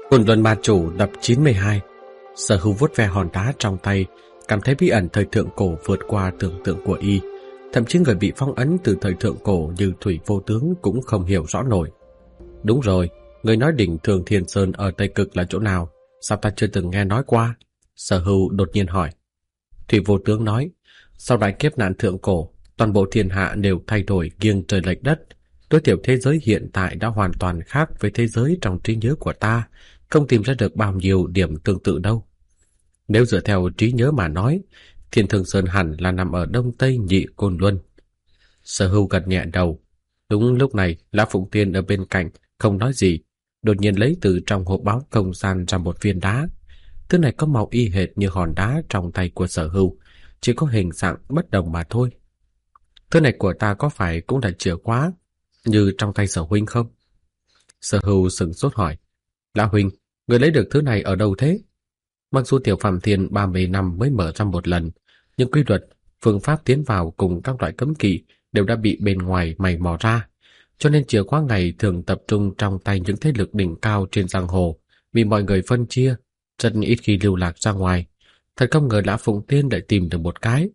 Côn Luân Ma Chủ tập 92. Sở Hữu vuốt ve hòn đá trong tay, cảm thấy bí ẩn thời thượng cổ vượt qua tưởng tượng của y. Thậm chí người bị phong ấn từ thời thượng cổ như Thủy Vô Tướng cũng không hiểu rõ nổi. Đúng rồi, người nói đỉnh Thường Thiên Sơn ở Tây Cực là chỗ nào? Sao ta chưa từng nghe nói qua? Sở Hữu đột nhiên hỏi. Thủy Vô Tướng nói, sau đại kiếp nạn thượng cổ, toàn bộ thiên hạ đều thay đổi nghiêng trời lệch đất. Tối thiểu thế giới hiện tại đã hoàn toàn khác với thế giới trong trí nhớ của ta, không tìm ra được bao nhiêu điểm tương tự đâu. Nếu dựa theo trí nhớ mà nói, Thiên Thường Sơn hẳn là nằm ở đông tây nhị Côn Luân. Sở Hữu gật nhẹ đầu. Đúng lúc này, Lã Phụng Tiên ở bên cạnh không nói gì, đột nhiên lấy từ trong hộp báo không gian ra một viên đá. Thứ này có màu y hệt như hòn đá trong tay của Sở Hữu, chỉ có hình dạng bất đồng mà thôi. Thứ này của ta có phải cũng là chìa khóa như trong tay Sở huynh không? Sở Hữu sững sốt hỏi. Lã huynh, người lấy được thứ này ở đâu thế? Mặc dù Tiểu Phàm Thiên 30 năm mới mở ra một lần, nhưng quy luật, phương pháp tiến vào cùng các loại cấm kỵ đều đã bị bên ngoài mày mò ra, cho nên chìa khóa này thường tập trung trong tay những thế lực đỉnh cao trên giang hồ, vì mọi người phân chia, rất ít khi lưu lạc ra ngoài. Thật không ngờ Lã Phụng Tiên lại tìm được một cái.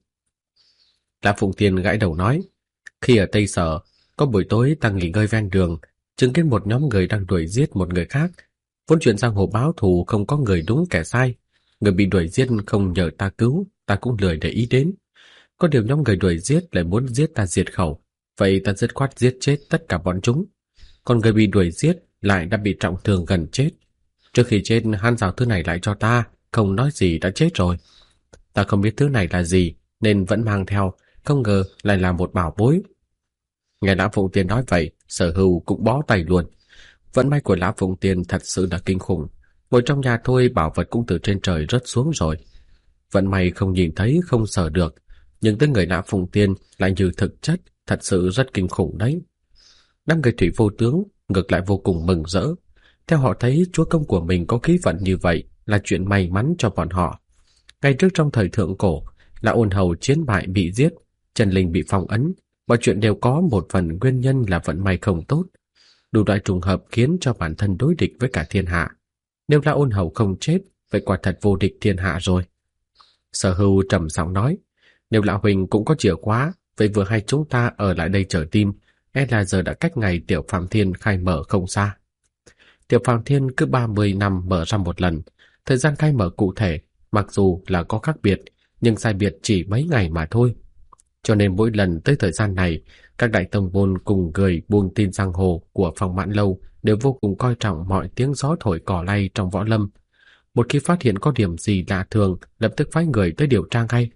Lã Phụng Tiên gãi đầu nói, khi ở Tây Sở, có buổi tối ta nghỉ ngơi ven đường, chứng kiến một nhóm người đang đuổi giết một người khác. Vốn chuyện giang hồ báo thù không có người đúng kẻ sai, người bị đuổi giết không nhờ ta cứu, ta cũng lười để ý đến. Có điều nhóm người đuổi giết lại muốn giết ta diệt khẩu, vậy ta dứt khoát giết chết tất cả bọn chúng. Còn người bị đuổi giết lại đã bị trọng thương gần chết. Trước khi chết hắn giao thứ này lại cho ta, không nói gì đã chết rồi. Ta không biết thứ này là gì nên vẫn mang theo, không ngờ lại là một bảo bối. Nghe Lã Phụng Tiên nói vậy, Sở Hữu cũng bó tay luôn. Vận may của Lã Phụng Tiên thật sự là kinh khủng. Ngồi trong nhà thôi bảo vật cũng từ trên trời rớt xuống rồi. Vận may không nhìn thấy không sờ được, nhưng tới người Lã Phụng Tiên lại như thực chất, thật sự rất kinh khủng đấy. Đám người Thủy Vô Tướng ngược lại vô cùng mừng rỡ. Theo họ thấy chúa công của mình có khí vận như vậy là chuyện may mắn cho bọn họ. Ngay trước trong thời thượng cổ, là Ôn Hầu chiến bại bị giết, Trần Linh bị phong ấn, mọi chuyện đều có một phần nguyên nhân là vận may không tốt. Đủ loại trùng hợp khiến cho bản thân đối địch với cả thiên hạ. Nếu là Ôn Hầu không chết, vậy quả thật vô địch thiên hạ rồi. Sở Hữu trầm giọng nói, nếu Lão huynh cũng có chìa khóa, vậy vừa hay chúng ta ở lại đây chờ tin, e là giờ đã cách ngày Tiểu Phàm Thiên khai mở không xa. Tiểu Phàm Thiên cứ 30 năm mở ra một lần, thời gian khai mở cụ thể, mặc dù là có khác biệt, nhưng sai biệt chỉ mấy ngày mà thôi. Cho nên mỗi lần tới thời gian này, các đại tông môn cùng người buông tin giang hồ của Phong Mãn Lâu đều vô cùng coi trọng mọi tiếng gió thổi cỏ lay trong võ lâm. Một khi phát hiện có điểm gì lạ thường, lập tức phái người tới điều tra ngay.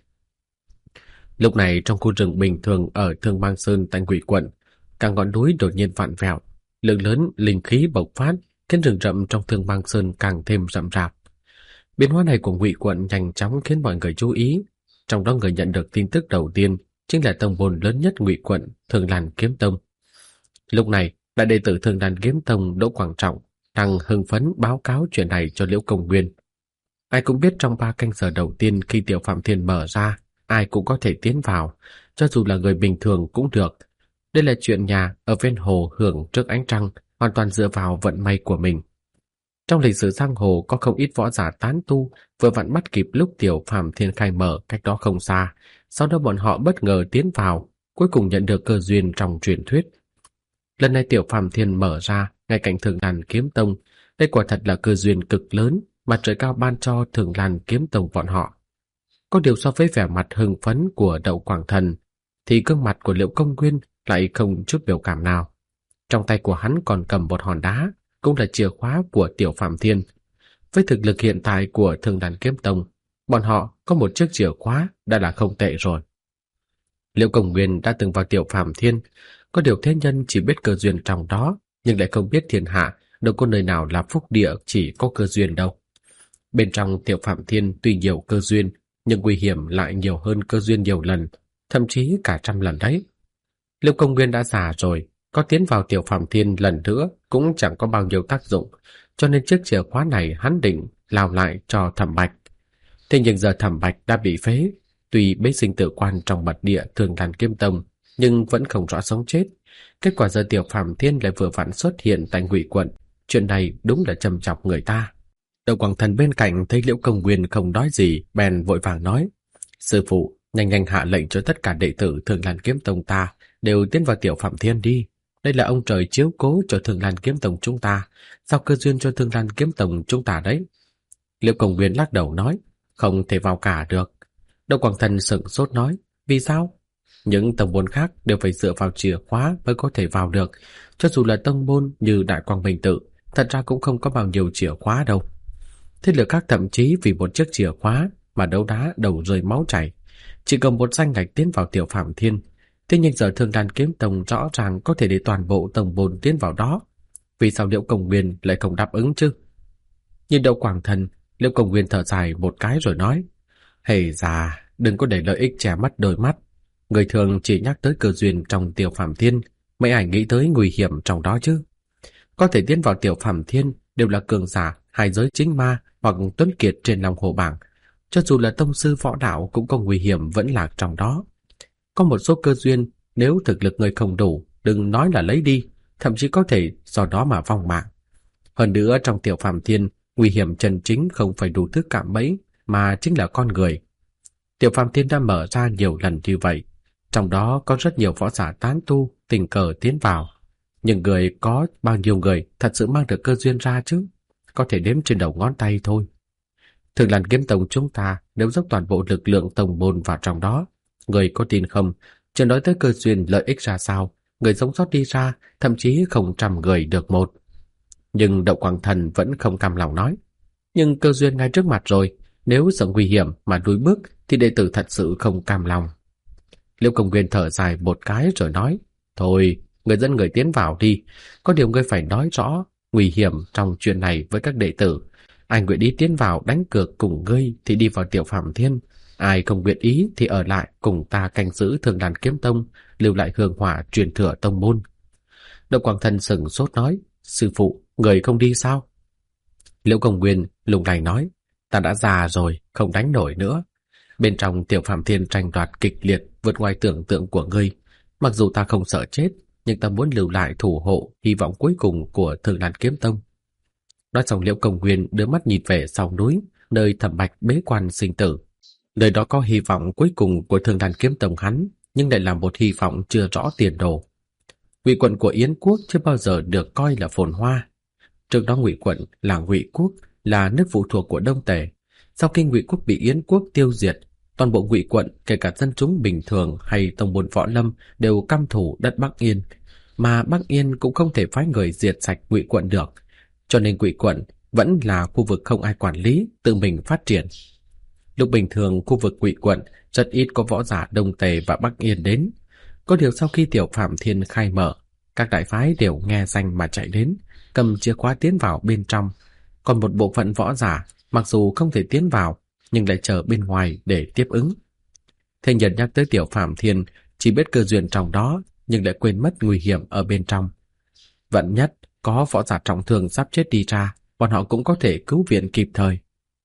Lúc này trong khu rừng bình thường ở Thương Bang Sơn tại Ngụy Quận, cả ngọn núi đột nhiên vặn vẹo, lượng lớn linh khí bộc phát, khiến rừng rậm trong Thương Bang Sơn càng thêm rậm rạp. Biến hóa này của Ngụy Quận nhanh chóng khiến mọi người chú ý. Trong đó người nhận được tin tức đầu tiên chính là tông môn lớn nhất Ngụy Quận, Thường Lan Kiếm Tông. Lúc này, đại đệ tử Thường Lan Kiếm Tông Đỗ Quảng Trọng đang hưng phấn báo cáo chuyện này cho Liễu Công Nguyên. Ai cũng biết trong 3 canh giờ đầu tiên khi Tiểu Phạm Thiên mở ra, ai cũng có thể tiến vào, cho dù là người bình thường cũng được. Đây là chuyện nhà ở ven hồ hưởng trước ánh trăng, hoàn toàn dựa vào vận may của mình. Trong lịch sử giang hồ có không ít võ giả tán tu vừa vặn bắt kịp lúc Tiểu Phàm Thiên khai mở cách đó không xa, sau đó bọn họ bất ngờ tiến vào, cuối cùng nhận được cơ duyên trong truyền thuyết. Lần này Tiểu Phàm Thiên mở ra ngay cạnh Thường Lan Kiếm Tông, đây quả thật là cơ duyên cực lớn mà trời cao ban cho Thường Lan Kiếm Tông bọn họ. Có điều so với vẻ mặt hưng phấn của Đậu Quảng Thần, thì gương mặt của Liễu Công Nguyên lại không chút biểu cảm nào. Trong tay của hắn còn cầm một hòn đá, cũng là chìa khóa của Tiểu Phàm Thiên. Với thực lực hiện tại của Thường Lan Kiếm Tông, bọn họ có một chiếc chìa khóa đã là không tệ rồi. Liễu Công Nguyên đã từng vào Tiểu Phàm Thiên, có điều thế nhân chỉ biết cơ duyên trong đó, nhưng lại không biết thiên hạ đâu có nơi nào là phúc địa chỉ có cơ duyên đâu. Bên trong Tiểu Phàm Thiên tuy nhiều cơ duyên, nhưng nguy hiểm lại nhiều hơn cơ duyên nhiều lần, thậm chí cả 100 lần đấy. Liễu Công Nguyên đã già rồi, có tiến vào Tiểu Phàm Thiên lần nữa cũng chẳng có bao nhiêu tác dụng, cho nên chiếc chìa khóa này hắn định lao lại cho Thẩm Bạch. Thế nhưng giờ Thẩm Bạch đã bị phế, tuy bế sinh tử quan trong mật địa Thường Lan Kiếm Tông, nhưng vẫn không rõ sống chết. Kết quả giờ Tiểu Phàm Thiên lại vừa vặn xuất hiện tại Ngụy Quận, chuyện này đúng là trầm chọc người ta. Đậu Quảng Thần bên cạnh thấy Liễu Công Nguyên không nói gì, bèn vội vàng nói: Sư phụ, nhanh nhanh hạ lệnh cho tất cả đệ tử Thường Lan Kiếm Tông ta đều tiến vào Tiểu Phạm Thiên đi. Đây là ông trời chiếu cố cho Thường Lan Kiếm Tông chúng ta, giao cơ duyên cho Thường Lan Kiếm Tông chúng ta đấy. Liễu Công Nguyên lắc đầu nói: Không thể vào cả được. Đậu Quảng Thần sững sốt nói: Vì sao? Những tông môn khác đều phải dựa vào chìa khóa mới có thể vào được. Cho dù là tông môn như Đại Quang Minh Tự, thật ra cũng không có bao nhiêu chìa khóa đâu. Thế lực khác thậm chí vì một chiếc chìa khóa mà đấu đá đầu rơi máu chảy, chỉ cần một danh ngạch tiến vào Tiểu Phạm Thiên. Thế nhưng giờ Thương Lan Kiếm Tông rõ ràng có thể để toàn bộ tông môn tiến vào đó, vì sao Liễu Công Nguyên lại không đáp ứng chứ? Nhìn Đậu Quảng Thần, Liễu Công Nguyên thở dài một cái rồi nói: Hề già, đừng có để lợi ích che mất đôi mắt. Người thường chỉ nhắc tới cơ duyên trong Tiểu Phạm Thiên, mấy ai nghĩ tới nguy hiểm trong đó chứ? Có thể tiến vào Tiểu Phạm Thiên đều là cường giả hai giới chính ma hoặc tuấn kiệt trên lòng hồ bảng. Cho dù là tông sư võ đạo cũng có nguy hiểm vẫn lạc trong đó. Có một số cơ duyên, nếu thực lực người không đủ, đừng nói là lấy đi, thậm chí có thể do đó mà vong mạng. Hơn nữa trong Tiểu Phạm Thiên, nguy hiểm chân chính không phải đủ thứ cạm bẫy, mà chính là con người. Tiểu Phạm Thiên đã mở ra nhiều lần như vậy, trong đó có rất nhiều võ giả tán tu tình cờ tiến vào. Nhưng người có bao nhiêu người thật sự mang được cơ duyên ra chứ? Có thể đếm trên đầu ngón tay thôi. Thường Lan Kiếm Tông chúng ta nếu dốc toàn bộ lực lượng tông môn vào trong đó, người có tin không? Chưa nói tới cơ duyên lợi ích ra sao, người sống sót đi ra thậm chí không trăm người được một. Nhưng Đậu Quảng Thần vẫn không cam lòng nói: Nhưng cơ duyên ngay trước mặt rồi, nếu sợ nguy hiểm mà lùi bước thì đệ tử thật sự không cam lòng. Liễu Công Nguyên thở dài một cái rồi nói: Thôi, người dẫn người tiến vào đi. Có điều ngươi phải nói rõ nguy hiểm trong chuyện này với các đệ tử. Ai nguyện ý tiến vào đánh cược cùng ngươi thì đi vào Tiểu Phạm Thiên. Ai không nguyện ý thì ở lại cùng ta canh giữ Thường Lan Kiếm Tông, lưu lại hương hỏa truyền thừa tông môn. Đậu Quảng Thần sững sốt nói: Sư phụ, người không đi sao? Liễu Công Nguyên lung lay nói: Ta đã già rồi, không đánh nổi nữa. Bên trong Tiểu Phạm Thiên tranh đoạt kịch liệt vượt ngoài tưởng tượng của ngươi. Mặc dù ta không sợ chết, nhưng ta muốn lưu lại thủ hộ hy vọng cuối cùng của Thường Lan Kiếm Tông. Nói xong, Liễu Công Nguyên đưa mắt nhìn về sau núi, nơi Thẩm Bạch bế quan sinh tử. Nơi đó có hy vọng cuối cùng của Thường Lan Kiếm Tông hắn, nhưng lại là một hy vọng chưa rõ tiền đồ. Ngụy quận của Yến quốc chưa bao giờ được coi là phồn hoa. Trước đó Ngụy quận là Ngụy quốc, là nước phụ thuộc của Đông Tề. Sau khi Ngụy quốc bị Yến quốc tiêu diệt, toàn bộ Ngụy quận, kể cả dân chúng bình thường hay tông môn võ lâm, đều căm thù đất Bắc Yên, mà Bắc Yên cũng không thể phái người diệt sạch Ngụy quận được, cho nên Ngụy quận vẫn là khu vực không ai quản lý, tự mình phát triển. Lúc bình thường khu vực Ngụy quận rất ít có võ giả Đông Tề và Bắc Yên đến. Có điều sau khi Tiểu Phạm Thiên khai mở, các đại phái đều nghe danh mà chạy đến, cầm chìa khóa tiến vào bên trong. Còn một bộ phận võ giả mặc dù không thể tiến vào, nhưng lại chờ bên ngoài để tiếp ứng. Thế nhân nhắc tới Tiểu Phạm Thiên chỉ biết cơ duyên trong đó, nhưng lại quên mất nguy hiểm ở bên trong. Vận nhất có võ giả trọng thương sắp chết đi ra, bọn họ cũng có thể cứu viện kịp thời.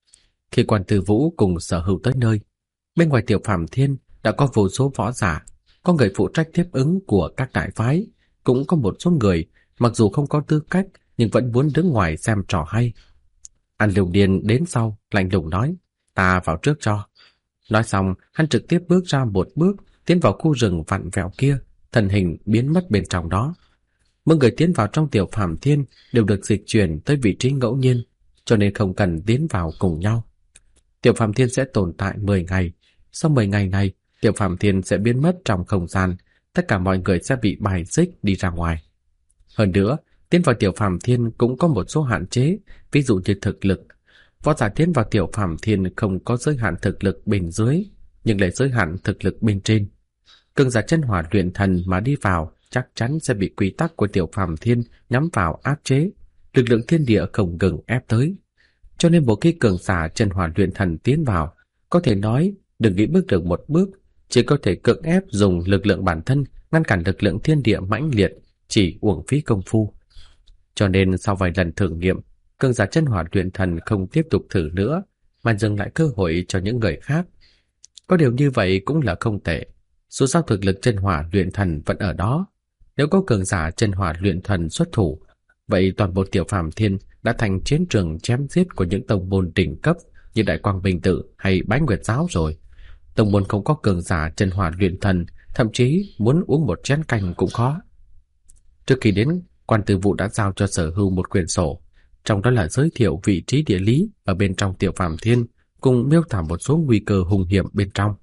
Khi Quan Tư Vũ cùng Sở Hữu tới nơi, bên ngoài Tiểu Phạm Thiên đã có vô số võ giả, có người phụ trách tiếp ứng của các đại phái, cũng có một số người mặc dù không có tư cách nhưng vẫn muốn đứng ngoài xem trò hay. An Lưu Điền đến sau, lạnh lùng nói: Ta vào trước cho. Nói xong, hắn trực tiếp bước ra một bước, tiến vào khu rừng vặn vẹo kia, thân hình biến mất bên trong đó. Mỗi người tiến vào trong Tiểu Phạm Thiên đều được dịch chuyển tới vị trí ngẫu nhiên, cho nên không cần tiến vào cùng nhau. Tiểu Phạm Thiên sẽ tồn tại 10 ngày. Sau 10 ngày này, Tiểu Phạm Thiên sẽ biến mất trong không gian, tất cả mọi người sẽ bị bài xích đi ra ngoài. Hơn nữa, tiến vào Tiểu Phạm Thiên cũng có một số hạn chế, ví dụ như thực lực. Võ giả tiến vào Tiểu Phạm Thiên không có giới hạn thực lực bên dưới, nhưng lại giới hạn thực lực bên trên. Cường giả chân hỏa luyện thần mà đi vào chắc chắn sẽ bị quy tắc của Tiểu Phạm Thiên nhắm vào áp chế, lực lượng thiên địa không ngừng ép tới. Cho nên một khi cường giả chân hỏa luyện thần tiến vào, có thể nói đừng nghĩ bước được một bước, chỉ có thể cưỡng ép dùng lực lượng bản thân ngăn cản lực lượng thiên địa mãnh liệt, chỉ uổng phí công phu. Cho nên sau vài lần thử nghiệm, cường giả chân hỏa luyện thần không tiếp tục thử nữa, mà dừng lại cơ hội cho những người khác. Có điều như vậy cũng là không tệ, dù sao thực lực chân hỏa luyện thần vẫn ở đó. Nếu có cường giả chân hỏa luyện thần xuất thủ, vậy toàn bộ Tiểu Phàm Thiên đã thành chiến trường chém giết của những tông môn đỉnh cấp như Đại Quang Minh Tự hay Bái Nguyệt Giáo rồi. Tông môn không có cường giả chân hỏa luyện thần, thậm chí muốn uống một chén canh cũng khó. Trước khi đến, Quan Tư Vũ đã giao cho Sở Hưu một quyển sổ, trong đó là giới thiệu vị trí địa lý ở bên trong Tiểu Phàm Thiên, cùng miêu tả một số nguy cơ hung hiểm bên trong.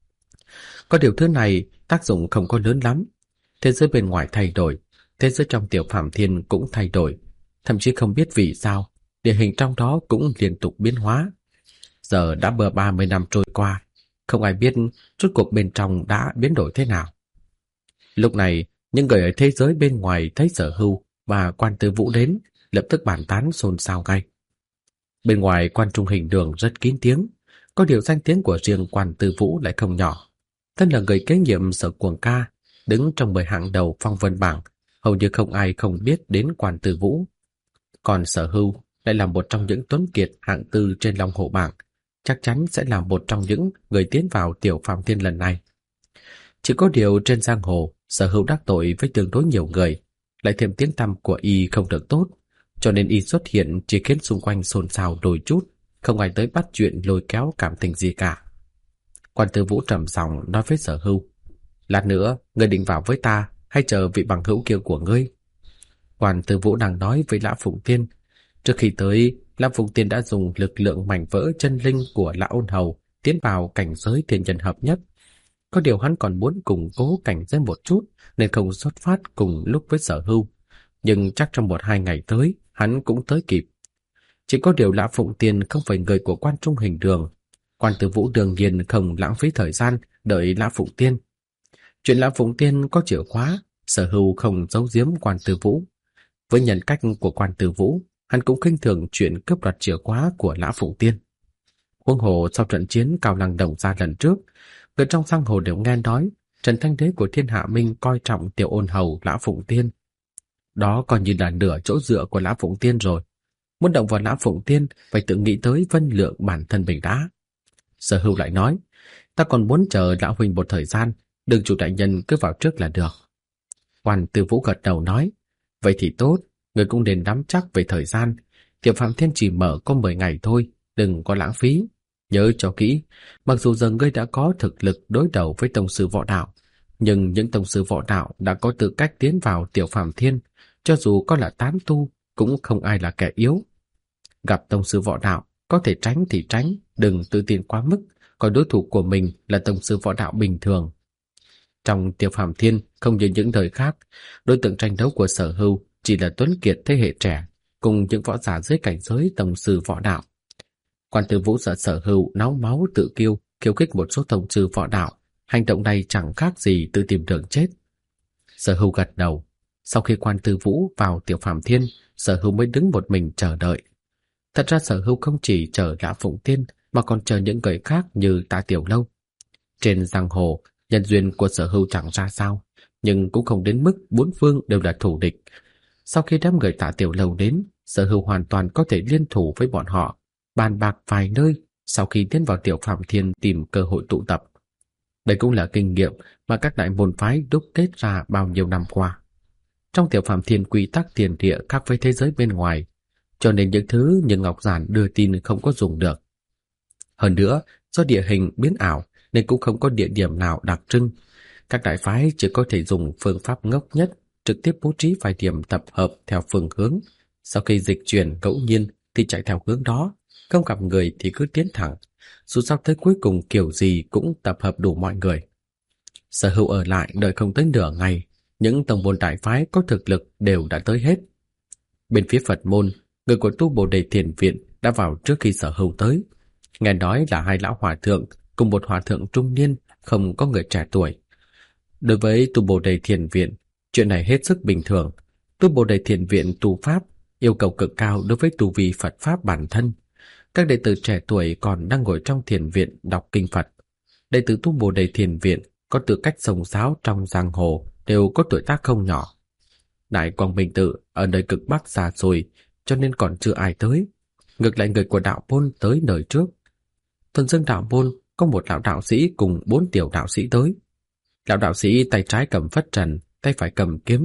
Có điều thứ này tác dụng không có lớn lắm. Thế giới bên ngoài thay đổi, thế giới trong Tiểu Phàm Thiên cũng thay đổi, thậm chí không biết vì sao, địa hình trong đó cũng liên tục biến hóa. Giờ đã bờ 30 năm trôi qua, không ai biết rốt cuộc bên trong đã biến đổi thế nào. Lúc này, những người ở thế giới bên ngoài thấy Sở Hưu và Quan Tư Vũ đến, lập tức bàn tán xôn xao ngay. Bên ngoài Quan Trung Hình Đường rất kín tiếng, có điều danh tiếng của riêng Quan Tư Vũ lại không nhỏ. Thân là người kế nhiệm Sở Cuồng Ca, đứng trong 10 hạng đầu phong vân bảng, hầu như không ai không biết đến Quan Tư Vũ. Còn Sở Hưu lại là một trong những tuấn kiệt hạng tư trên Long Hổ bảng, chắc chắn sẽ là một trong những người tiến vào Tiểu Phàm Thiên lần này. Chỉ có điều trên giang hồ, Sở Hưu đắc tội với tương đối nhiều người, lại thêm tiếng tăm của y không được tốt, cho nên y xuất hiện chỉ khiến xung quanh xôn xao đôi chút, không ai tới bắt chuyện lôi kéo cảm tình gì cả. Quan Tư Vũ trầm giọng nói với Sở Hưu: "Lát nữa, ngươi định vào với ta hay chờ vị bằng hữu kia của ngươi?" Quan Tư Vũ đang nói với Lã Phụng Tiên. Trước khi tới, Lã Phụng Tiên đã dùng lực lượng mảnh vỡ chân linh của Lã Ôn Hầu tiến vào cảnh giới thiên nhân hợp nhất. Có điều hắn còn muốn củng cố cảnh giới một chút nên không xuất phát cùng lúc với Sở Hưu, nhưng chắc trong 1-2 ngày tới hắn cũng tới kịp. Chỉ có điều Lã Phụng Tiên không phải người của Quan Trung Hình Đường. Quan Tư Vũ đương nhiên không lãng phí thời gian đợi Lã Phụng Tiên. Chuyện Lã Phụng Tiên có chìa khóa, Sở Hưu không giấu giếm Quan Tư Vũ. Với nhân cách của Quan Tư Vũ, hắn cũng khinh thường chuyện cướp đoạt chìa khóa của Lã Phụng Tiên. Huống hồ sau trận chiến Cao Lăng Đồng Gia lần trước, người trong giang hồ đều nghe nói Trần Thanh Đế của Thiên Hạ Minh coi trọng Tiểu Ôn Hầu Lã Phụng Tiên. Đó coi như là nửa chỗ dựa của Lã Phụng Tiên rồi. Muốn động vào Lã Phụng Tiên phải tự nghĩ tới Vân Lượng bản thân mình đã. Sở Hưu lại nói: "Ta còn muốn chờ lão huynh một thời gian, đừng chủ đại nhân cứ vào trước là được." Quan Tư Vũ gật đầu nói: "Vậy thì tốt, người cũng nên nắm chắc về thời gian. Tiểu Phàm Thiên chỉ mở có 10 ngày thôi, đừng có lãng phí. Nhớ cho kỹ, mặc dù giờ ngươi đã có thực lực đối đầu với tông sư võ đạo, nhưng những tông sư võ đạo đã có tư cách tiến vào Tiểu Phàm Thiên, cho dù có là tán tu, cũng không ai là kẻ yếu. Gặp tông sư võ đạo, có thể tránh thì tránh, đừng tự tin quá mức, coi đối thủ của mình là tông sư võ đạo bình thường." Trong Tiểu Phàm Thiên, không như những đời khác, đối tượng tranh đấu của Sở Hưu chỉ là tuấn kiệt thế hệ trẻ, cùng những võ giả dưới cảnh giới tông sư võ đạo. Quan Tư Vũ sợ Sở Hưu náo máu tự kiêu, khiêu khích một số tông sư võ đạo, hành động này chẳng khác gì tự tìm đường chết. Sở Hưu gật đầu. Sau khi Quan Tư Vũ vào Tiểu Phàm Thiên, Sở Hưu mới đứng một mình chờ đợi. Thật ra Sở Hưu không chỉ chờ Lã Phụng Tiên mà còn chờ những người khác như Tạ Tiểu Lâu. Trên giang hồ, nhân duyên của Sở Hưu chẳng ra sao, nhưng cũng không đến mức bốn phương đều là thù địch. Sau khi đám người Tạ Tiểu Lâu đến, Sở Hưu hoàn toàn có thể liên thủ với bọn họ, bàn bạc vài nơi sau khi tiến vào Tiểu Phàm Thiên tìm cơ hội tụ tập. Đây cũng là kinh nghiệm mà các đại môn phái đúc kết ra bao nhiêu năm qua. Trong Tiểu Phàm Thiên quy tắc tiền địa khác với thế giới bên ngoài, cho nên những thứ như Ngọc Giản đưa tin không có dùng được. Hơn nữa, do địa hình biến ảo nên cũng không có địa điểm nào đặc trưng. Các đại phái chỉ có thể dùng phương pháp ngốc nhất, trực tiếp bố trí vài điểm tập hợp theo phương hướng. Sau khi dịch chuyển ngẫu nhiên thì chạy theo hướng đó, không gặp người thì cứ tiến thẳng. Dù sao tới cuối cùng kiểu gì cũng tập hợp đủ mọi người. Sở Hưu ở lại đợi không tới nửa ngày, những tông môn đại phái có thực lực đều đã tới hết. Bên phía Phật môn, người của Tu Bồ Đề Thiền Viện đã vào trước khi Sở Hưu tới. Nghe nói là 2 lão hòa thượng cùng một hòa thượng trung niên, không có người trẻ tuổi. Đối với Tu Bồ Đề Thiền Viện, chuyện này hết sức bình thường. Tu Bồ Đề Thiền Viện tu pháp yêu cầu cực cao đối với tu vi Phật pháp bản thân. Các đệ tử trẻ tuổi còn đang ngồi trong thiền viện đọc kinh Phật. Đệ tử Tu Bồ Đề Thiền Viện có tư cách sông sáo trong giang hồ đều có tuổi tác không nhỏ. Đại Quang Minh Tự ở nơi cực bắc xa xôi, cho nên còn chưa ai tới. Ngược lại người của đạo môn tới nơi trước. Thuần Dương đạo môn có một lão đạo sĩ cùng 4 tiểu đạo sĩ tới. Lão đạo sĩ tay trái cầm phất trần, tay phải cầm kiếm,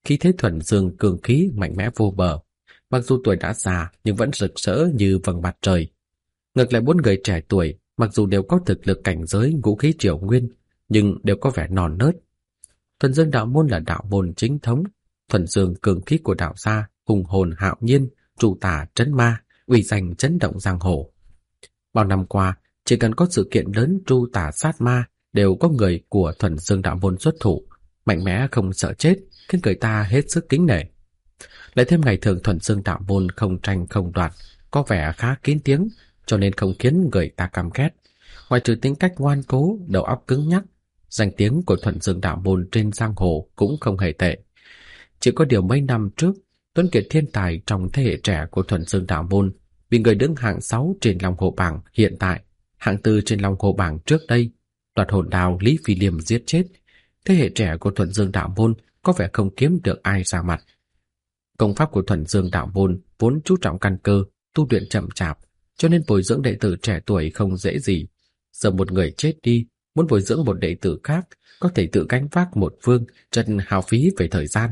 Khí thế thuần dương cường khí mạnh mẽ vô bờ, mặc dù tuổi đã già nhưng vẫn rực rỡ như vầng mặt trời. Ngược lại 4 người trẻ tuổi, mặc dù đều có thực lực cảnh giới ngũ khí triều nguyên, nhưng đều có vẻ non nớt. Thuần Dương đạo môn là đạo môn chính thống, thuần dương cường khí của đạo gia, hùng hồn hạo nhiên, trụ tả trấn ma, uy danh chấn động giang hồ. Bao năm qua, chỉ cần có sự kiện lớn tru tả sát ma, đều có người của thuần dương đạo môn xuất thủ, mạnh mẽ không sợ chết, khiến người ta hết sức kính nể. Lại thêm ngày thường thuần dương đạo môn không tranh không đoạt, có vẻ khá kín tiếng, cho nên không khiến người ta căm ghét. Ngoài trừ tính cách ngoan cố, đầu óc cứng nhắc, danh tiếng của thuần dương đạo môn trên giang hồ cũng không hề tệ. Chỉ có điều mấy năm trước, tuấn kiệt thiên tài trong thế hệ trẻ của thuần dương đạo môn bị người đứng hạng 6 trên Long Hồ bảng hiện tại, hạng 4 trên Long Hồ bảng trước đây, đoạt hồn đao Lý Phi Liêm giết chết. Thế hệ trẻ của thuần dương đạo môn có vẻ không kiếm được ai ra mặt. Công pháp của thuần dương đạo môn vốn chú trọng căn cơ, tu luyện chậm chạp, cho nên bồi dưỡng đệ tử trẻ tuổi không dễ gì. Giờ một người chết đi, muốn bồi dưỡng một đệ tử khác có thể tự gánh vác một phương, rất hao phí về thời gian.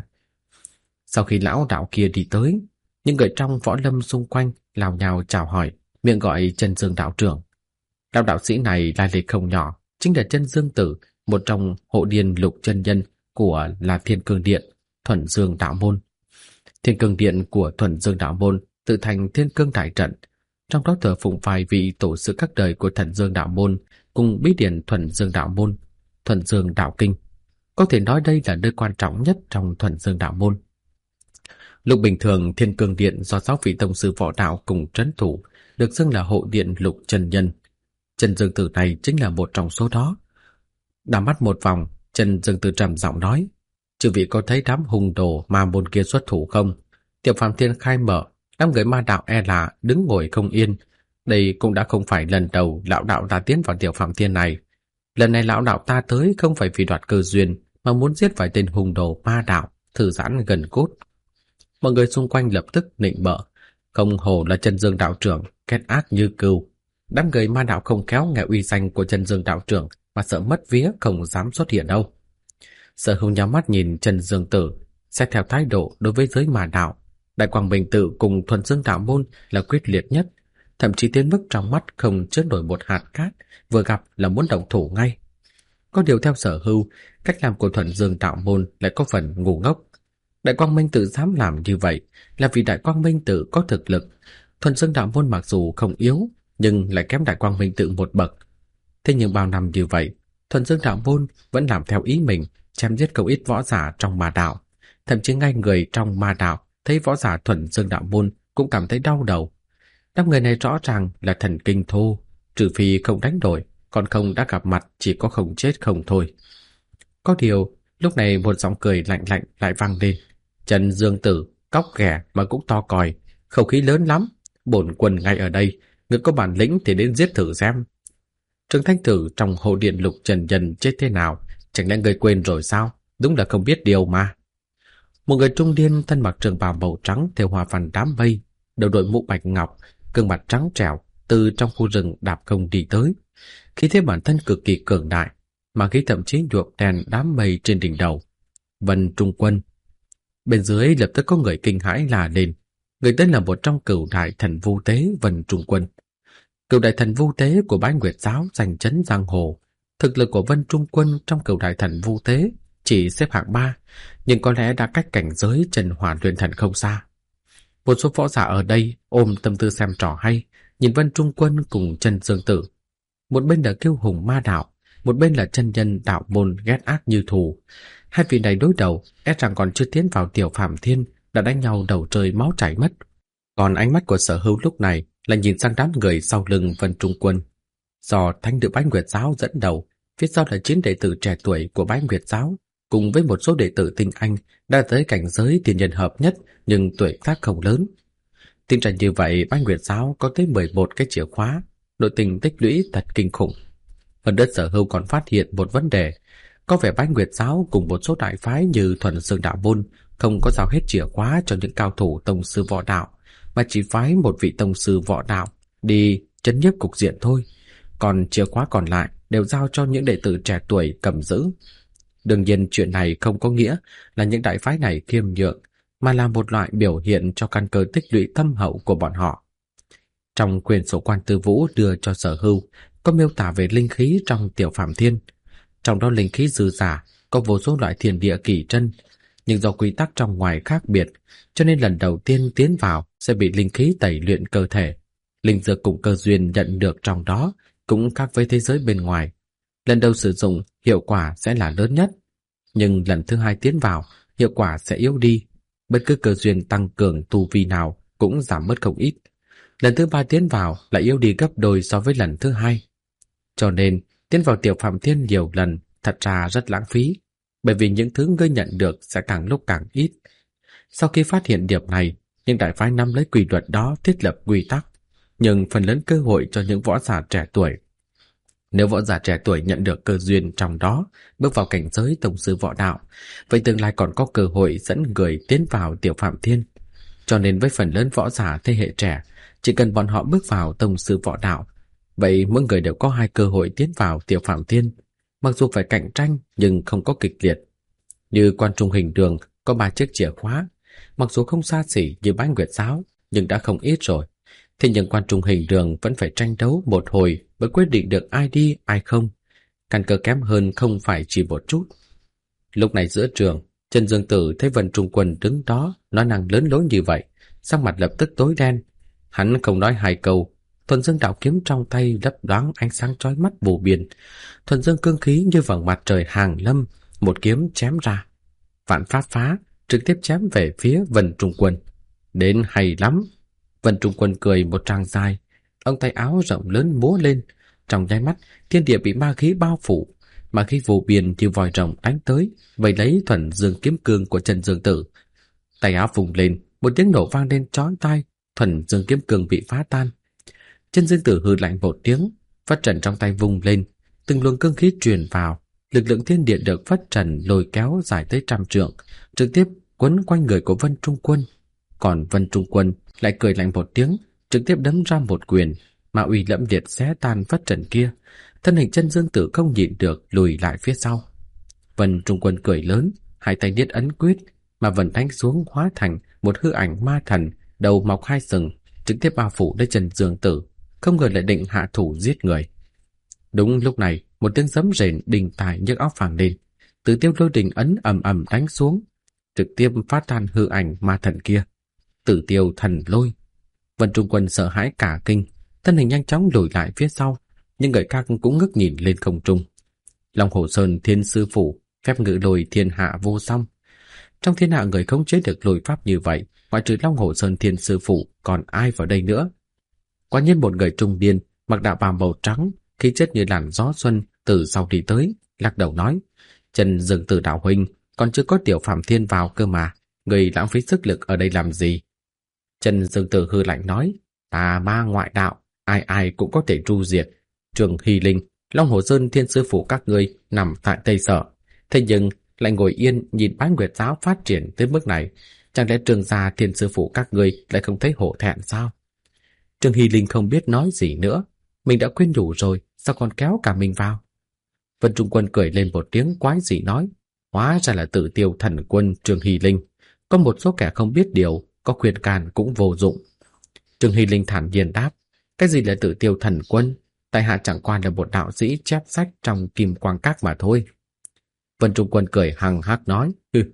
Sau khi lão đạo kia đi tới, những người trong võ lâm xung quanh lào nhào chào hỏi, miệng gọi Chân Dương đạo trưởng. Lão đạo sĩ này lai lịch không nhỏ, chính là Chân Dương Tử, một trong hộ điền lục chân nhân của là Thiên Cương Điện, Thuần Dương đạo môn. Thiên Cương Điện của Thuần Dương đạo môn tự thành Thiên Cương đại trận, trong đó thờ phụng vài vị tổ sư các đời của Thuần Dương đạo môn cùng bí điển Thuần Dương đạo môn, Thuần Dương đạo kinh. Có thể nói đây là nơi quan trọng nhất trong Thuần Dương đạo môn. Lúc bình thường, Thiên Cương Điện do 6 vị tông sư võ đạo cùng trấn thủ, được xưng là hộ điện lục chân nhân. Chân Dương Tử này chính là một trong số đó. Đảo mắt một vòng, Chân Dương Tử trầm giọng nói: "Chư vị có thấy đám hung đồ ma môn kia xuất thủ không? Tiểu Phàm Thiên khai mở, đám người ma đạo e là đứng ngồi không yên. Đây cũng đã không phải lần đầu lão đạo ta tiến vào Tiểu Phàm Thiên này. Lần này lão đạo ta tới không phải vì đoạt cơ duyên, mà muốn giết vài tên hung đồ ma đạo, thư giãn gần cốt." Mọi người xung quanh lập tức nịnh bợ, không hổ là Chân Dương đạo trưởng, ghét ác như cừu. Đám người ma đạo không khéo nghe uy danh của Chân Dương đạo trưởng mà sợ mất vía không dám xuất hiện đâu. Sở Hữu nhắm mắt nhìn Chân Dương Tử, xét theo thái độ đối với giới ma đạo, Đại Quang Minh Tự cùng Thuần Dương đạo môn là quyết liệt nhất, thậm chí đến mức trong mắt không chứa nổi một hạt cát, vừa gặp là muốn động thủ ngay. Có điều theo Sở Hữu, cách làm của Thuần Dương đạo môn lại có phần ngu ngốc. Đại Quang Minh Tự dám làm như vậy là vì Đại Quang Minh Tự có thực lực. Thuần Dương đạo môn mặc dù không yếu, nhưng lại kém Đại Quang Minh Tự một bậc. Thế nhưng bao năm như vậy, Thuần Dương đạo môn vẫn làm theo ý mình, chém giết không ít võ giả trong ma đạo. Thậm chí ngay người trong ma đạo thấy võ giả Thuần Dương đạo môn cũng cảm thấy đau đầu. Đám người này rõ ràng là thần kinh thô, trừ phi không đánh đổi, còn không đã gặp mặt chỉ có không chết không thôi. Có điều, lúc này một giọng cười lạnh lạnh lại vang lên. Chân Dương Tử, cóc ghẻ mà cũng to còi, khẩu khí lớn lắm, bổn quân ngay ở đây, người có bản lĩnh thì đến giết thử xem. Trương Thanh Tử trong hộ điện lục trần nhân chết thế nào, chẳng lẽ người quên rồi sao? Đúng là không biết điều mà. Một người trung niên thân mặc trường bào màu trắng theo hoa văn đám mây, đầu đội mũ bạch ngọc, gương mặt trắng trẻo, từ trong khu rừng đạp không đi tới. Khí thế bản thân cực kỳ cường đại, mà khí thậm chí nhuộm đèn đám mây trên đỉnh đầu. Vân Trung Quân. Bên dưới lập tức có người kinh hãi la lên. Người tên là một trong cửu đại thần vu tế Vân Trung Quân. Cửu đại thần vu tế của Bái Nguyệt giáo giành chấn giang hồ. Thực lực của Vân Trung Quân trong cửu đại thần vu tế chỉ xếp hạng 3, nhưng có lẽ đã cách cảnh giới Trần Hỏa Luyện Thần không xa. Một số võ giả ở đây ôm tâm tư xem trò hay, nhìn Vân Trung Quân cùng Chân Dương Tử. Một bên là kiêu hùng ma đạo, một bên là chân nhân đạo môn ghét ác như thù. Hai vị này đối đầu, e rằng còn chưa tiến vào Tiểu Phàm Thiên đã đánh nhau đầu trời máu chảy mất. Còn ánh mắt của Sở Hữu lúc này là nhìn sang đám người sau lưng Vân Trung Quân. Do Thánh nữ Bái Nguyệt giáo dẫn đầu, phía sau là 9 đệ tử trẻ tuổi của Bái Nguyệt giáo, cùng với một số đệ tử tinh anh đã tới cảnh giới tiền nhân hợp nhất nhưng tuổi tác không lớn. Tin rằng như vậy, Bái Nguyệt giáo có tới 11 cái chìa khóa, nội tình tích lũy thật kinh khủng. Hơn nữa Sở Hữu còn phát hiện một vấn đề, có vẻ Bái Nguyệt giáo cùng một số đại phái như Thuần Dương đạo môn không có giao hết chìa khóa cho những cao thủ tông sư võ đạo, mà chỉ phái một vị tông sư võ đạo đi trấn nhiếp cục diện thôi, còn chìa khóa còn lại đều giao cho những đệ tử trẻ tuổi cầm giữ. Đương nhiên chuyện này không có nghĩa là những đại phái này khiêm nhượng, mà là một loại biểu hiện cho căn cơ tích lũy thâm hậu của bọn họ. Trong quyển sổ quan Tư Vũ đưa cho Sở Hưu có miêu tả về linh khí trong Tiểu Phạm Thiên. Trong đó linh khí dư dả, có vô số loại thiên địa kỳ trân, nhưng do quy tắc trong ngoài khác biệt, cho nên lần đầu tiên tiến vào sẽ bị linh khí tẩy luyện cơ thể. Linh dược cùng cơ duyên nhận được trong đó cũng khác với thế giới bên ngoài. Lần đầu sử dụng, hiệu quả sẽ là lớn nhất, nhưng lần thứ hai tiến vào, hiệu quả sẽ yếu đi. Bất cứ cơ duyên tăng cường tu vi nào cũng giảm mất không ít. Lần thứ ba tiến vào lại yếu đi gấp đôi so với lần thứ hai. Cho nên, tiến vào Tiểu Phạm Thiên nhiều lần thật ra rất lãng phí, bởi vì những thứ ngươi nhận được sẽ càng lúc càng ít. Sau khi phát hiện điểm này, những đại phái nắm lấy quy luật đó thiết lập quy tắc, nhưng phần lớn cơ hội cho những võ giả trẻ tuổi. Nếu võ giả trẻ tuổi nhận được cơ duyên trong đó, bước vào cảnh giới tông sư võ đạo, vậy tương lai còn có cơ hội dẫn người tiến vào Tiểu Phạm Thiên. Cho nên với phần lớn võ giả thế hệ trẻ, chỉ cần bọn họ bước vào tông sư võ đạo, vậy mỗi người đều có 2 cơ hội tiến vào Tiểu Phạm Thiên. Mặc dù phải cạnh tranh nhưng không có kịch liệt. Như Quan Trung Hình Đường có 3 chiếc chìa khóa, mặc dù không xa xỉ như Bái Nguyệt Giáo, nhưng đã không ít rồi. Thế nhưng Quan Trung Hình Đường vẫn phải tranh đấu một hồi mới quyết định được ai đi ai không. Căn cơ kém hơn không phải chỉ một chút. Lúc này giữa trường, Trần Dương Tử thấy Vân Trung Quân đứng đó nói năng lớn lối như vậy, sắc mặt lập tức tối đen. Hắn không nói 2 câu, thuần dương đạo kiếm trong tay lấp loáng ánh sáng chói mắt vô biên. Thuần dương cương khí như vầng mặt trời hàng lâm, một kiếm chém ra. Vạn pháp phá, trực tiếp chém về phía Vân Trung Quân. Đến hay lắm. Vân Trung Quân cười một tràng dài, ông tay áo rộng lớn múa lên, trong nháy mắt thiên địa bị ma khí bao phủ, ma khí vô biên như vòi rồng đánh tới, vây lấy thuần dương kiếm cương của Trần Dương Tử. Tay áo vùng lên, một tiếng nổ vang lên chói tai, thuần dương kiếm cương bị phá tan. Trần Dương Tử hừ lạnh một tiếng, phất trần trong tay vung lên, từng luồng cương khí truyền vào, lực lượng thiên địa được phất trần lôi kéo dài tới 100 trượng, trực tiếp quấn quanh người của Vân Trung Quân. Còn Vân Trung Quân lại cười lạnh một tiếng, trực tiếp đấm ra một quyền, mà uy lẫm liệt xé tan phất trần kia. Thân hình Trần Dương Tử không nhịn được lùi lại phía sau. Vân Trung Quân cười lớn, 2 tay niết ấn quyết, mà vần đánh xuống hóa thành một hư ảnh ma thần, đầu mọc 2 sừng, trực tiếp bao phủ lấy Trần Dương Tử, không ngờ lại định hạ thủ giết người. Đúng lúc này, một tiếng sấm rền đình tài nhức óc vang lên, Tử Tiêu Lôi Đình ấn ầm ầm đánh xuống, trực tiếp phá tan hư ảnh ma thần kia. Tử Tiêu Thần Lôi. Vân Trung Quân sợ hãi cả kinh, thân hình nhanh chóng lùi lại phía sau, nhưng người khác cũng ngước nhìn lên không trung. Long Hồ Sơn Thiên Sư Phủ, phép ngự lôi thiên hạ vô song. Trong thiên hạ người khống chế được lôi pháp như vậy, ngoại trừ Long Hồ Sơn Thiên Sư Phủ, còn ai vào đây nữa? Quả nhiên một người trung niên, mặc đạo bào màu trắng, khí chất như làn gió xuân từ sau đi tới, lắc đầu nói: Trần Dương Tử đạo huynh, còn chưa có Tiểu Phạm Thiên vào cơ mà, người lãng phí sức lực ở đây làm gì? Trần Dương Tử hư lạnh nói: Tà ma ngoại đạo, ai ai cũng có thể tru diệt. Trường Hy Linh, Long Hồ Sơn Thiên Sư Phủ các ngươi nằm tại Tây Sở, thế nhưng lại ngồi yên nhìn Bái Nguyệt Giáo phát triển tới mức này, chẳng lẽ Trường gia Thiên Sư Phủ các ngươi lại không thấy hổ thẹn sao? Trường Hy Linh không biết nói gì nữa, mình đã khuyên nhủ rồi, sao còn kéo cả mình vào? Vân Trung Quân cười lên một tiếng quái dị nói: Hóa ra là Tử Tiêu Thần Quân Trường Hy Linh, có một số kẻ không biết điều, có khuyên can cũng vô dụng. Trường Hy Linh thản nhiên đáp: Cái gì là Tử Tiêu Thần Quân? Tại hạ chẳng qua là một đạo sĩ chép sách trong Kim Quang Các mà thôi. Vân Trung Quân cười hằng hắc nói: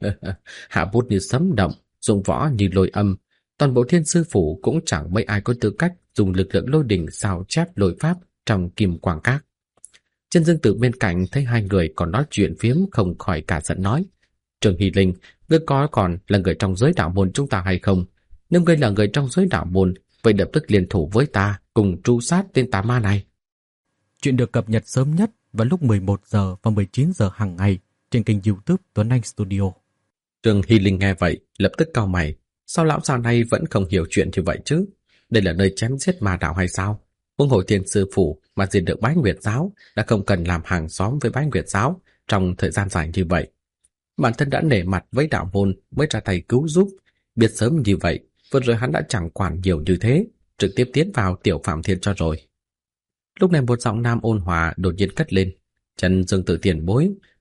Hạ bút như sấm động, dùng võ như lôi âm, toàn bộ Thiên Sư Phủ cũng chẳng mấy ai có tư cách dùng lực lượng lôi đình sao chép lôi pháp trong Kim Quang Các. Trần Dương Tử bên cạnh thấy 2 người còn nói chuyện phiếm không khỏi cả giận nói: Trường Hy Linh, ngươi có còn là người trong giới đạo môn chúng ta hay không? Nếu ngươi là người trong giới đạo môn, vậy lập tức liên thủ với ta cùng tru sát tên tà ma này. Chuyện được cập nhật sớm nhất vào lúc 11 giờ và 19 giờ hàng ngày trên kênh YouTube Tuấn Anh Studio. Trường Hy Linh nghe vậy lập tức cau mày, sao lão già này vẫn không hiểu chuyện như vậy chứ? Đây là nơi chém giết ma đạo hay sao? Huống hồ Thiên Sư Phủ mà diệt được Bái Nguyệt Giáo đã không cần làm hàng xóm với Bái Nguyệt Giáo trong thời gian dài như vậy. Bản thân đã nể mặt với đạo môn mới ra tay cứu giúp, biết sớm như vậy, vừa rồi hắn đã chẳng quản nhiều như thế, trực tiếp tiến vào Tiểu Phạm Thiên cho rồi. Lúc này một giọng nam ôn hòa đột nhiên cất lên: Trần Dương Tử tiền bối,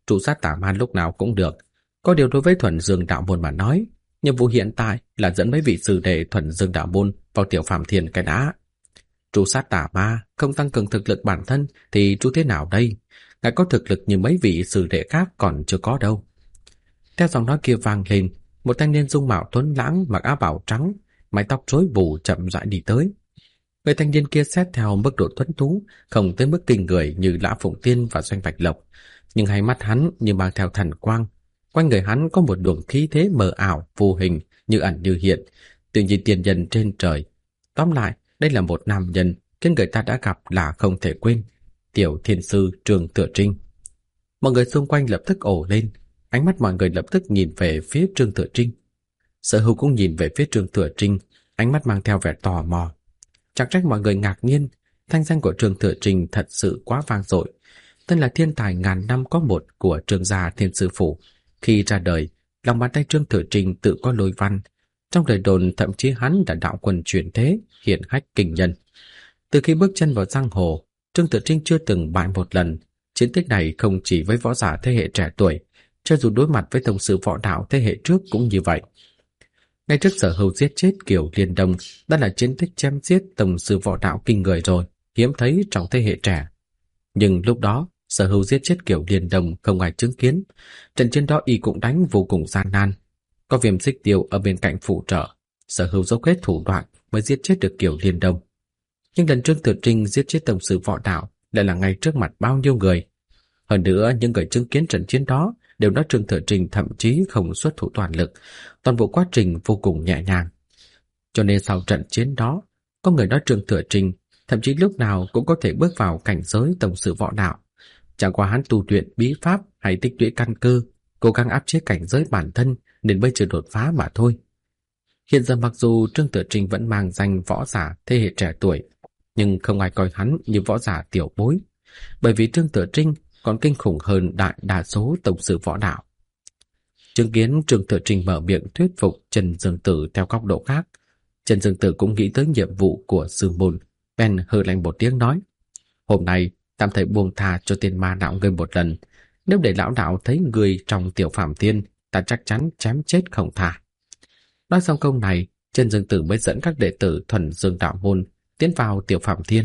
trụ sát tà ma lúc nào cũng được. Có điều đối với Thuần Dương đạo môn mà nói, nhiệm vụ hiện tại là dẫn mấy vị sư đệ Thuần Dương đạo môn vào Tiểu Phàm Thiên cái đã. Trụ sát tà ma không tăng cường thực lực bản thân thì trụ thế nào đây? Ngài có thực lực như mấy vị sư đệ khác còn chưa có đâu. Theo giọng nói kia vang lên, một thanh niên dung mạo tuấn lãng mặc áo bào trắng, mái tóc rối bù chậm rãi đi tới. Người thanh niên kia xét theo mức độ tuấn tú, không tới mức kinh người như Lã Phụng Tiên và Doanh Bạch Lộc, nhưng hai mắt hắn như mang theo thần quang. Quanh người hắn có một luồng khí thế mờ ảo, vô hình, như ẩn như hiện, tự như tiền nhân trên trời. Tóm lại, đây là một nam nhân khiến người ta đã gặp là không thể quên. Tiểu Thiên Sư Trương Thừa Trinh. Mọi người xung quanh lập tức ồ lên, ánh mắt mọi người lập tức nhìn về phía Trương Thừa Trinh. Sở Hưu cũng nhìn về phía Trương Thừa Trinh, ánh mắt mang theo vẻ tò mò. Chẳng trách mọi người ngạc nhiên, thanh danh của Trương Thừa Trinh thật sự quá vang dội. Tên là thiên tài ngàn năm có một của Trương gia Thiên Sư Phủ. Khi ra đời, lòng bàn tay Trương Thừa Trinh tự có lôi văn. Trong đời đồn thậm chí hắn đã đạo quân chuyển thế, hiển hách kinh nhân. Từ khi bước chân vào giang hồ, Trương Thừa Trinh chưa từng bại một lần. Chiến tích này không chỉ với võ giả thế hệ trẻ tuổi, cho dù đối mặt với tông sư võ đạo thế hệ trước cũng như vậy. Ngay trước Sở Hưu giết chết Kiều Liên Đông đã là chiến tích chém giết tông sư võ đạo kinh người rồi, hiếm thấy trong thế hệ trẻ. Nhưng lúc đó, Sở Hưu giết chết Kiều Liên Đông không ai chứng kiến. Trận chiến đó y cũng đánh vô cùng gian nan. Có Viêm Xích Tiêu ở bên cạnh phụ trợ, Sở Hưu dốc hết thủ đoạn mới giết chết được Kiều Liên Đông. Nhưng lần Trương Thừa Trinh giết chết tông sư võ đạo lại là ngay trước mặt bao nhiêu người. Hơn nữa, những người chứng kiến trận chiến đó đều nói Trương Thừa Trinh thậm chí không xuất thủ toàn lực, toàn bộ quá trình vô cùng nhẹ nhàng. Cho nên sau trận chiến đó, có người nói Trương Thừa Trinh thậm chí lúc nào cũng có thể bước vào cảnh giới tông sư võ đạo. Chẳng qua hắn tu luyện bí pháp hay tích lũy căn cơ, cố gắng áp chế cảnh giới bản thân nên mới chưa đột phá mà thôi. Hiện giờ mặc dù Trương Thừa Trinh vẫn mang danh võ giả thế hệ trẻ tuổi, nhưng không ai coi hắn như võ giả tiểu bối, bởi vì Trương Thừa Trinh còn kinh khủng hơn đại đa số tông sư võ đạo. Chứng kiến Trương Thừa Trinh mở miệng thuyết phục Trần Dương Tử theo góc độ khác, Trần Dương Tử cũng nghĩ tới nhiệm vụ của sư môn, bèn hừ lạnh một tiếng nói: "Hôm nay tạm thời buông tha cho tên ma đạo ngươi một lần, nếu để lão đạo thấy ngươi trong Tiểu Phàm Thiên, ta chắc chắn chém chết không tha." Nói xong câu này, Trần Dương Tử mới dẫn các đệ tử Thuần Dương đạo môn tiến vào Tiểu Phàm Thiên.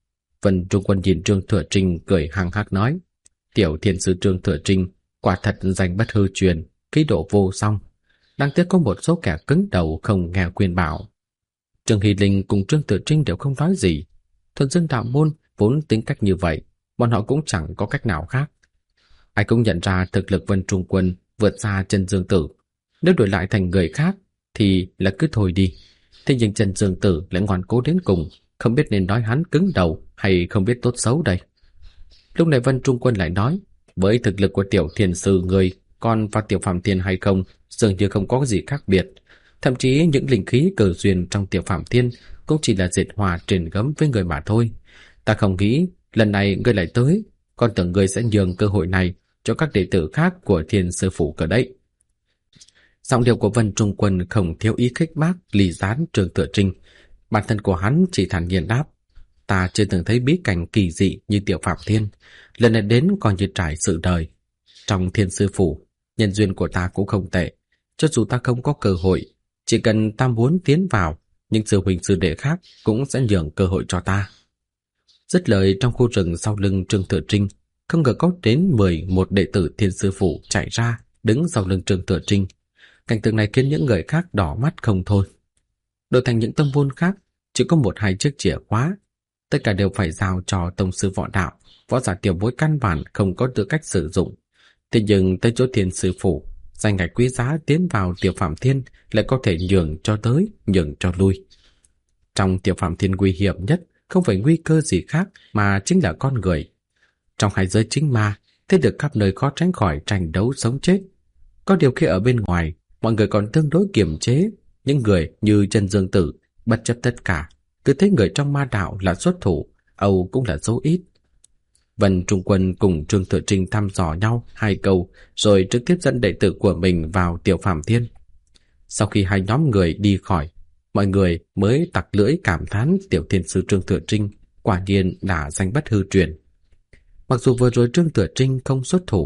Vân Trung Quân nhìn Trương Thừa Trinh cười hăng hắc nói: "Tiểu Thiên Sư Trương Thừa Trinh quả thật danh bất hư truyền, khí độ vô song. Đáng tiếc có một số kẻ cứng đầu không nghe khuyên bảo." Trương Hy Linh cùng Trương Thừa Trinh đều không nói gì. Thuần Dương đạo môn vốn tính cách như vậy, bọn họ cũng chẳng có cách nào khác. Ai cũng nhận ra thực lực Vân Trung Quân vượt xa Trần Dương Tử. Nếu đổi lại thành người khác thì là cứ thôi đi. Thế nhưng Trần Dương Tử lại ngoan cố đến cùng, không biết nên nói hắn cứng đầu hay không biết tốt xấu đây. Lúc này Vân Trung Quân lại nói: "Với thực lực của Tiểu Thiên Sư người, còn vào Tiểu Phàm Thiên hay không, dường như không có gì khác biệt. Thậm chí những linh khí cơ duyên trong Tiểu Phàm Thiên cũng chỉ là dệt hòa trên gấm với người mà thôi. Ta không nghĩ lần này ngươi lại tới, còn tưởng ngươi sẽ nhường cơ hội này cho các đệ tử khác của Thiên Sư Phủ cơ đấy." Giọng điệu của Vân Trung Quân không thiếu ý khích bác lì gián Trương Thừa Trinh. Bản thân của hắn chỉ thản nhiên đáp: "Ta chưa từng thấy bí cảnh kỳ dị như Tiểu Phàm Thiên, lần này đến còn như trải sự đời. Trong Thiên Sư Phủ, nhân duyên của ta cũng không tệ. Cho dù ta không có cơ hội, chỉ cần ta muốn tiến vào, những sư huynh sư đệ khác cũng sẽ nhường cơ hội cho ta." Dứt lời, trong khu rừng sau lưng Trương Thừa Trinh, không ngờ có đến 11 đệ tử Thiên Sư Phủ chạy ra, đứng sau lưng Trương Thừa Trinh. Cảnh tượng này khiến những người khác đỏ mắt không thôi. Đổi thành những tông môn khác, chỉ có 1-2 chiếc chìa khóa, tất cả đều phải giao cho tông sư võ đạo, võ giả tiểu bối căn bản không có tư cách sử dụng. Thế nhưng tới chỗ Thiên Sư Phủ, danh ngạch quý giá tiến vào Tiểu Phàm Thiên lại có thể nhường cho tới, nhường cho lui. Trong Tiểu Phàm Thiên nguy hiểm nhất không phải nguy cơ gì khác mà chính là con người. Trong hai giới chính ma, thế lực khắp nơi khó tránh khỏi tranh đấu sống chết. Có điều khi ở bên ngoài, mọi người còn tương đối kiềm chế. Những người như Trần Dương Tử bất chấp tất cả, cứ thấy người trong ma đạo là xuất thủ, Âu cũng là số ít. Vân Trung Quân cùng Trương Thừa Trinh thăm dò nhau 2 câu, rồi trực tiếp dẫn đệ tử của mình vào Tiểu Phàm Thiên. Sau khi hai nhóm người đi khỏi, mọi người mới tặc lưỡi cảm thán Tiểu Thiên Sư Trương Thừa Trinh quả nhiên là danh bất hư truyền. Mặc dù vừa rồi Trương Thừa Trinh không xuất thủ,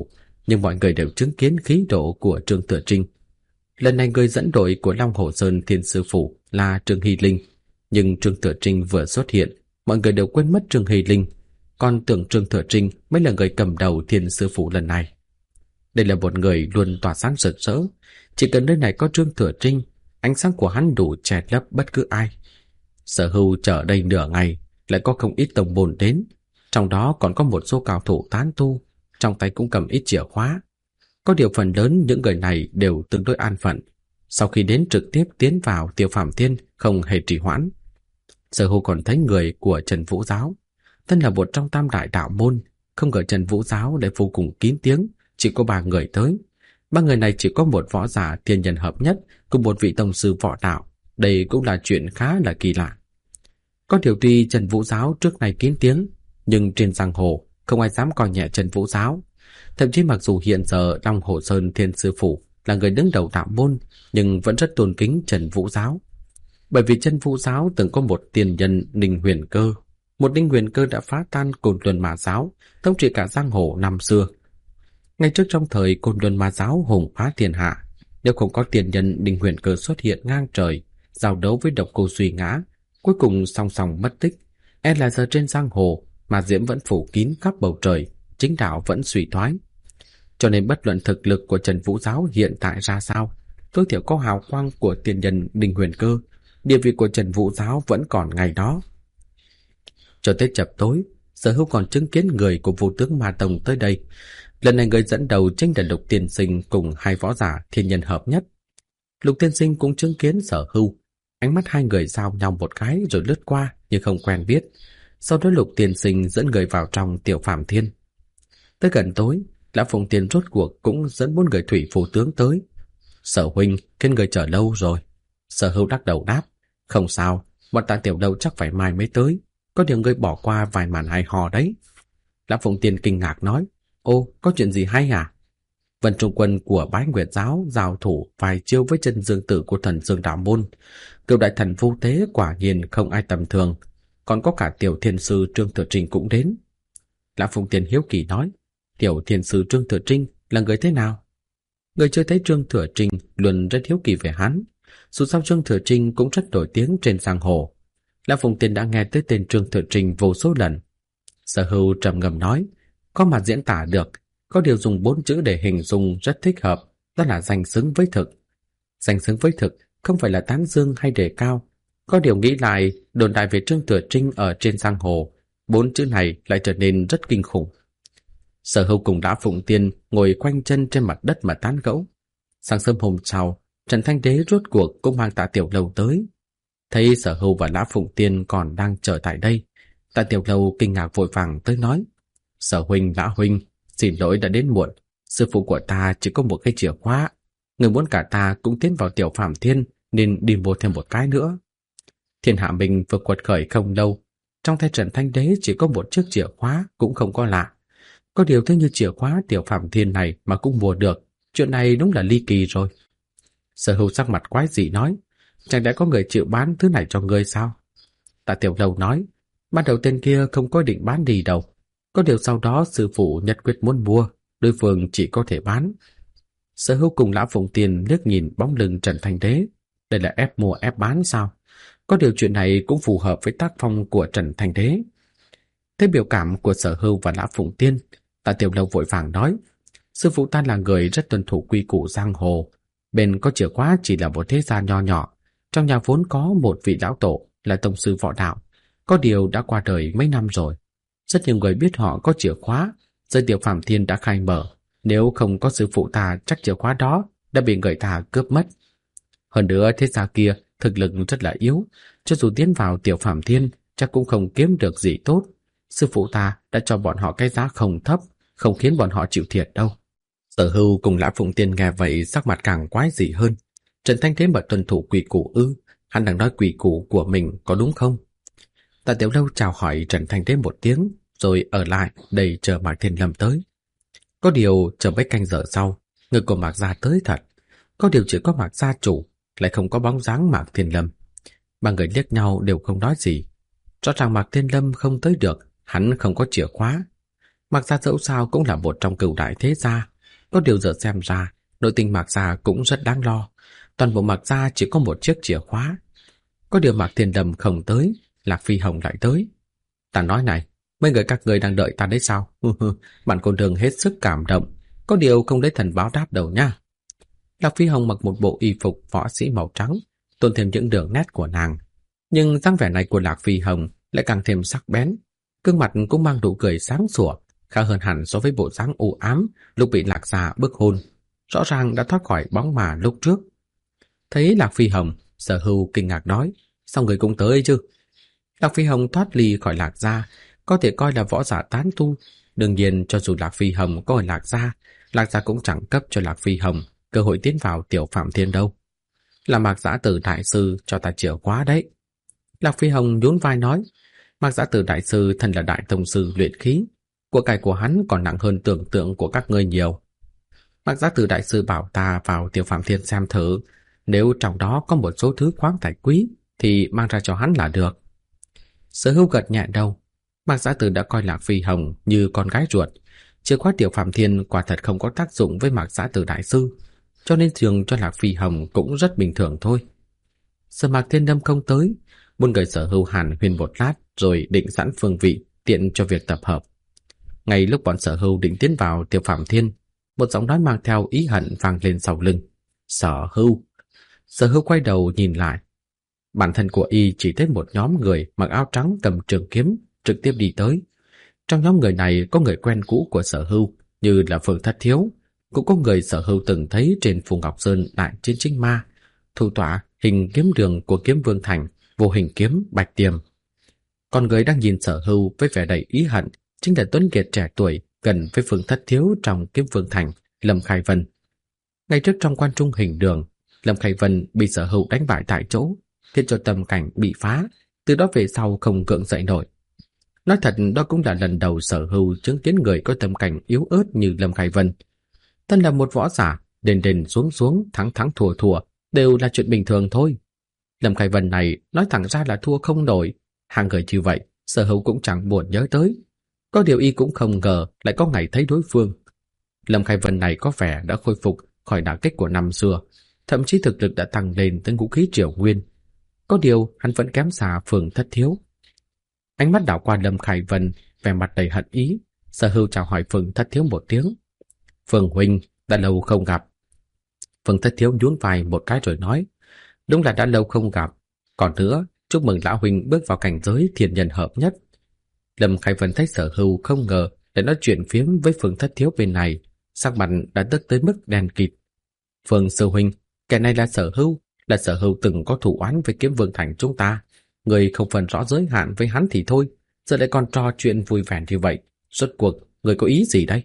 nhưng mọi người đều chứng kiến khí độ của Trương Thừa Trinh. Lần này người dẫn đội của Long Hồ Sơn Thiên Sư Phủ là Trương Hy Linh, nhưng Trương Thừa Trinh vừa xuất hiện, mọi người đều quên mất Trương Hy Linh, còn tưởng Trương Thừa Trinh mới là người cầm đầu Thiên Sư Phủ lần này. Đây là một người luôn tỏa sáng rực rỡ, chỉ cần nơi này có Trương Thừa Trinh, ánh sáng của hắn đủ che lấp bất cứ ai. Sở Hưu chờ đây nửa ngày, lại có không ít tông môn đến, trong đó còn có một số cao thủ tán tu, trong tay cũng cầm ít chìa khóa. Có điều phần lớn những người này đều tương đối an phận, sau khi đến trực tiếp tiến vào Tiểu Phàm Thiên, không hề trì hoãn. Sở Hưu còn thấy người của Trần Vũ Giáo, thân là một trong tam đại đạo môn, không ngờ Trần Vũ Giáo lại vô cùng kín tiếng, chỉ có 3 người tới. 3 người này chỉ có một võ giả thiên nhân hợp nhất cùng một vị tông sư võ đạo, đây cũng là chuyện khá là kỳ lạ. Có điều tuy Trần Vũ Giáo trước này kín tiếng, nhưng trên giang hồ không ai dám coi nhẹ Trần Vũ Giáo. Thậm chí mặc dù hiện giờ Long Hồ Sơn Thiên Sư Phủ là người đứng đầu đạo môn, nhưng vẫn rất tôn kính Trần Vũ Giáo. Bởi vì Trần Vũ Giáo từng có một tiền nhân Ninh Huyền Cơ, một Ninh Huyền Cơ đã phá tan Côn Luân Ma Giáo, thống trị cả giang hồ năm xưa. Ngay trước trong thời Côn Luân Ma Giáo hùng phá thiên hạ, nếu không có tiền nhân Ninh Huyền Cơ xuất hiện ngang trời, giao đấu với Độc Cô Suy ngã, cuối cùng song song mất tích, e là giờ trên giang hồ mà diễm vẫn phủ kín khắp bầu trời, chính đạo vẫn suy thoái. Cho nên bất luận thực lực của Trần Vũ Giáo hiện tại ra sao, tối thiểu có hào quang của tiền nhân Ninh Huyền Cơ, địa vị của Trần Vũ Giáo vẫn còn ngày đó. Cho tới chập tối, Sở Hữu còn chứng kiến người của Vô Tướng Ma Tông tới đây. Lần này người dẫn đầu chính là Lục Tiên Sinh cùng 2 võ giả thiên nhân hợp nhất. Lục Tiên Sinh cũng chứng kiến Sở Hữu, ánh mắt 2 người giao nhau một cái rồi lướt qua nhưng không quen biết. Sau đó Lục Tiên Sinh dẫn người vào trong Tiểu Phàm Thiên. Tới gần tối, Lão Phụng Tiên rốt cuộc cũng dẫn 4 người thủy phù tướng tới. Sở huynh, khiến người chờ lâu rồi. Sở Hữu lắc đầu đáp, không sao, bọn ta Tiểu Lâu chắc phải mai mới tới, có điều người bỏ qua vài màn hay hò đấy. Lão Phụng Tiên kinh ngạc nói, ô, có chuyện gì hay à? Vân Trung Quân của Bái Nguyệt Giáo giao thủ vài chiêu với chân dương tử của Thần Dương Đạo Môn. Cựu đại thần Vô Tế quả nhiên không ai tầm thường, còn có cả Tiểu Thiên Sư Trương Thừa Trinh cũng đến. Lão Phụng Tiên hiếu kỳ nói, Tiểu Thiên Sư Trương Thừa Trinh là người thế nào? Người chưa thấy Trương Thừa Trinh luôn rất hiếu kỳ về hắn, dù sao Trương Thừa Trinh cũng rất nổi tiếng trên giang hồ. Lão Phụng Tiên đã nghe tới tên Trương Thừa Trinh vô số lần. Sở Hữu trầm ngâm nói, có mặt diễn tả được, có điều dùng 4 chữ để hình dung rất thích hợp, đó là danh xứng với thực. Danh xứng với thực không phải là tán dương hay đề cao, có điều nghĩ lại đồn đại về Trương Thừa Trinh ở trên giang hồ, 4 chữ này lại trở nên rất kinh khủng. Sở Hữu cùng Lã Phụng Tiên ngồi quanh chân trên mặt đất mà tán gẫu. Sáng sớm hôm sau, Trần Thanh Đế rốt cuộc cũng mang Tạ Tiểu Lâu tới. Thấy Sở Hữu và Lã Phụng Tiên còn đang chờ tại đây, Tạ Tiểu Lâu kinh ngạc vội vàng tới nói, Sở huynh, Lã huynh, xin lỗi đã đến muộn, sư phụ của ta chỉ có một cái chìa khóa, người muốn cả ta cũng tiến vào Tiểu Phàm Thiên nên đi mua thêm một cái nữa. Thiên hạ mình vừa quật khởi không lâu, trong tay Trần Thanh Đế chỉ có một chiếc chìa khóa cũng không có lạ. Có điều thế như chìa khóa Tiểu Phàm Thiên này mà cũng mua được, chuyện này đúng là ly kỳ rồi. Sở Hữu sắc mặt quái dị nói, chẳng lẽ có người chịu bán thứ này cho ngươi sao? Tạ Tiểu Lâu nói, ban đầu tên kia không có định bán đi đâu, có điều sau đó sư phụ nhất quyết muốn mua, đối phương chỉ có thể bán. Sở Hữu cùng Lã Phụng Tiên liếc nhìn bóng lưng Trần Thanh Đế, đây là ép mua ép bán sao? Có điều chuyện này cũng phù hợp với tác phong của Trần Thanh Đế. Thấy biểu cảm của Sở Hữu và Lã Phụng Tiên, Tạ Tiểu Lâu vội vàng nói, sư phụ ta là người rất tuân thủ quy củ giang hồ, bên có chìa khóa chỉ là một thế gia nho nhỏ, trong nhà vốn có một vị lão tổ là tông sư võ đạo, có điều đã qua đời mấy năm rồi. Rất nhiều người biết họ có chìa khóa, giờ Tiểu Phàm Thiên đã khai mở, nếu không có sư phụ ta chắc chìa khóa đó đã bị người ta cướp mất. Hơn nữa thế gia kia thực lực rất là yếu, cho dù tiến vào Tiểu Phàm Thiên chắc cũng không kiếm được gì tốt. Sư phụ ta đã cho bọn họ cái giá không thấp, không khiến bọn họ chịu thiệt đâu. Sở Hữu cùng Lã Phụng Tiên nghe vậy sắc mặt càng quái dị hơn. Trần Thanh Thế mà tuân thủ quy củ ư? Hắn đang nói quy củ của mình có đúng không? Tạ Tiểu Lâu chào hỏi Trần Thanh Thế một tiếng, rồi ở lại đầy chờ Mạc Thiên Lâm tới. Có điều chờ mấy canh giờ sau, người của Mạc gia tới thật. Có điều chỉ có Mạc gia chủ, lại không có bóng dáng Mạc Thiên Lâm. Ba người liếc nhau đều không nói gì. Rõ ràng Mạc Thiên Lâm không tới được, hắn không có chìa khóa. Mạc gia dẫu sao cũng là một trong cửu đại thế gia, Có điều giờ xem ra, nội tình Mạc gia cũng rất đáng lo. Toàn bộ Mạc gia chỉ có một chiếc chìa khóa. Có điều Mạc Thiên Đầm không tới, Lạc Phi Hồng lại tới. Ta nói này, mấy người các người đang đợi ta đấy sao? Bạn cô nương hết sức cảm động, có điều không lấy thần báo đáp đâu nha. Lạc Phi Hồng mặc một bộ y phục võ sĩ màu trắng, tôn thêm những đường nét của nàng. Nhưng dáng vẻ này của Lạc Phi Hồng lại càng thêm sắc bén, gương mặt cũng mang nụ cười sáng sủa, khá hơn hẳn so với bộ dáng u ám lúc bị Lạc gia bức hôn, rõ ràng đã thoát khỏi bóng mà lúc trước. Thấy Lạc Phi Hồng, Sở Hưu kinh ngạc nói, sao người cũng tới chứ? Lạc Phi Hồng thoát ly khỏi Lạc gia, có thể coi là võ giả tán tu. Đương nhiên cho dù Lạc Phi Hồng có ở Lạc gia cũng chẳng cấp cho Lạc Phi Hồng cơ hội tiến vào Tiểu Phạm Thiên đâu. Là Mạc Giã Tử đại sư cho ta chìa khóa đấy. Lạc Phi Hồng nhún vai nói, Mạc Giã Tử đại sư thân là đại tông sư luyện khí, của cải của hắn còn nặng hơn tưởng tượng của các ngươi nhiều. Mạc Giã Tử đại sư bảo ta vào Tiểu Phạm Thiên xem thử, nếu trong đó có một số thứ khoáng thạch quý thì mang ra cho hắn là được. Sở Hưu gật nhẹ đầu. Mạc Giã Tử đã coi Lạc Phi Hồng như con gái ruột. Chìa khóa Tiểu Phạm Thiên quả thật không có tác dụng với Mạc Giã Tử đại sư, cho nên trường cho Lạc Phi Hồng cũng rất bình thường thôi. Sở Mạc Thiên Đâm không tới, bốn người Sở Hưu hàn huyên một lát rồi định sẵn phương vị tiện cho việc tập hợp. Ngay lúc bọn Sở Hưu định tiến vào Tiểu Phạm Thiên, một giọng nói mang theo ý hận vang lên sau lưng. Sở Hưu. Sở Hưu quay đầu nhìn lại. Bản thân của y chỉ thấy một nhóm người mặc áo trắng cầm trường kiếm trực tiếp đi tới. Trong nhóm người này có người quen cũ của Sở Hưu như là Phượng Thất Thiếu, cũng có người Sở Hưu từng thấy trên Phù Ngọc Sơn đại chiến chính ma, thủ tọa hình kiếm đường của Kiếm Vương Thành, vô hình kiếm Bạch Tiềm. Còn người đang nhìn Sở Hưu với vẻ đầy ý hận chính là tuấn kiệt trẻ tuổi gần với Phượng Thất Thiếu trong Kiếm Vương Thành, Lâm Khai Vân. Ngày trước trong quan trung hình đường, Lâm Khai Vân bị Sở Hưu đánh bại tại chỗ, khiến cho tâm cảnh bị phá, từ đó về sau không gượng dậy nổi. Nói thật, đó cũng là lần đầu Sở Hưu chứng kiến người có tâm cảnh yếu ớt như Lâm Khai Vân. Thân là một võ giả, đền đền xuống xuống, thắng thắng thua thua đều là chuyện bình thường thôi. Lâm Khai Vân này nói thẳng ra là thua không nổi, hàng người như vậy Sở Hưu cũng chẳng buồn nhớ tới. Có điều y cũng không ngờ lại có ngày thấy đối phương. Lâm Khai Vân này có vẻ đã khôi phục khỏi đả kích của năm xưa, thậm chí thực lực đã tăng lên tới ngũ khí triều nguyên. Có điều hắn vẫn kém xa Phượng Thất Thiếu. Ánh mắt đảo qua Lâm Khai Vân, vẻ mặt đầy hận ý. Sở Hưu chào hỏi Phượng Thất Thiếu một tiếng. Phượng huynh, đã lâu không gặp. Phượng Thất Thiếu nhún vai một cái rồi nói, đúng là đã lâu không gặp. Còn nữa, chúc mừng lão huynh bước vào cảnh giới thiên nhân hợp nhất. Lâm Khai Vân thấy Sở Hưu không ngờ để nói chuyện phiếm với Phượng Thất Thiếu bên này, sắc mặt đã tức tới mức đen kịt. Phượng sư huynh, kẻ này là Sở Hưu từng có thủ oán với Kiếm Vương Thành chúng ta. Người không phân rõ giới hạn với hắn thì thôi, giờ lại còn trò chuyện vui vẻ như vậy. Rốt cuộc, người có ý gì đây?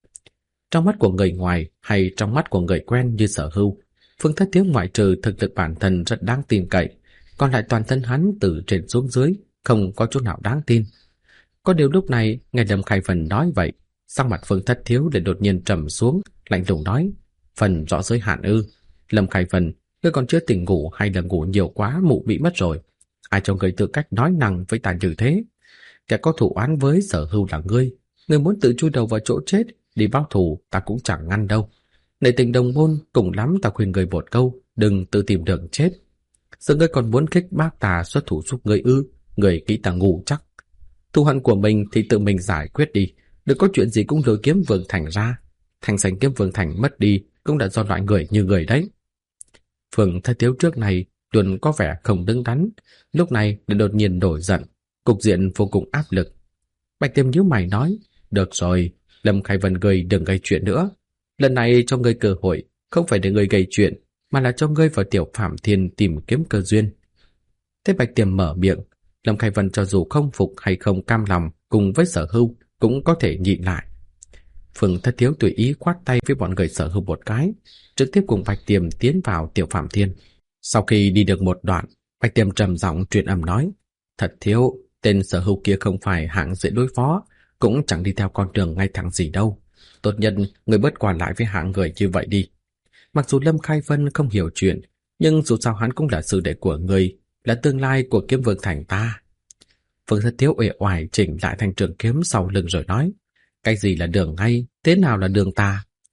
Trong mắt của người ngoài hay trong mắt của người quen như Sở Hưu, Phương Thất Thiếu ngoại trừ thực lực bản thân rất đáng tin cậy, còn lại toàn thân hắn từ trên xuống dưới không có chỗ nào đáng tin. Có điều lúc này, nghe Lâm Khai Vân nói vậy, sắc mặt Phương Thất Thiếu lại đột nhiên trầm xuống, lạnh lùng nói, phần rõ giới hạn ư? Lâm Khai Vân, ngươi còn chưa tỉnh ngủ hay là ngủ nhiều quá mụ bị mất rồi? Ai cho ngươi tư cách nói năng với ta như thế? Kẻ có thủ oán với Sở Hưu là ngươi muốn tự chui đầu vào chỗ chết đi báo thù, ta cũng chẳng ngăn đâu. Nể tình đồng môn, cùng lắm ta khuyên ngươi một câu, đừng tự tìm đường chết. Giờ ngươi còn muốn khích bác ta xuất thủ giúp ngươi ư? Ngươi nghĩ ta ngu chắc? Thù hận của mình thì tự mình giải quyết đi, đừng có chuyện gì cũng lôi Kiếm Vương Thành ra. Thành danh Kiếm Vương Thành mất đi cũng đã do loại người như người đấy. Phượng Thất Thiếu trước này luôn có vẻ không đứng đắn, lúc này lại đột nhiên nổi giận, cục diện vô cùng áp lực. Bạch Tiêm nhíu mày nói, được rồi, Lâm Khai Vân ngươi đừng gây chuyện nữa. Lần này cho ngươi cơ hội, không phải để ngươi gây chuyện, mà là cho ngươi vào Tiểu Phạm Thiên tìm kiếm cơ duyên. Thế Bạch Tiêm mở miệng, Lâm Khai Vân cho dù không phục hay không cam lòng cùng với Sở Hưu cũng có thể nhịn lại. Phượng Thất Thiếu tùy ý khoát tay với bọn người Sở Hưu một cái, trực tiếp cùng Bạch Tiêm tiến vào Tiểu Phạm Thiên. Sau khi đi được một đoạn, Bạch Tiêm trầm giọng truyền âm nói, Thật Thiếu, tên Sở Hưu kia không phải hạng dễ đối phó, cũng chẳng đi theo con đường ngay thẳng gì đâu. Tốt nhân, người bớt qua lại với hạng người như vậy đi. Mặc dù Lâm Khai Vân không hiểu chuyện, nhưng dù sao hắn cũng là sư đệ của người, là tương lai của Kiếm Vương Thành ta. Phượng Thất Thiếu uể oải chỉnh lại thanh trường kiếm sau lưng rồi nói, cái gì là đường ngay, thế nào là đường ta?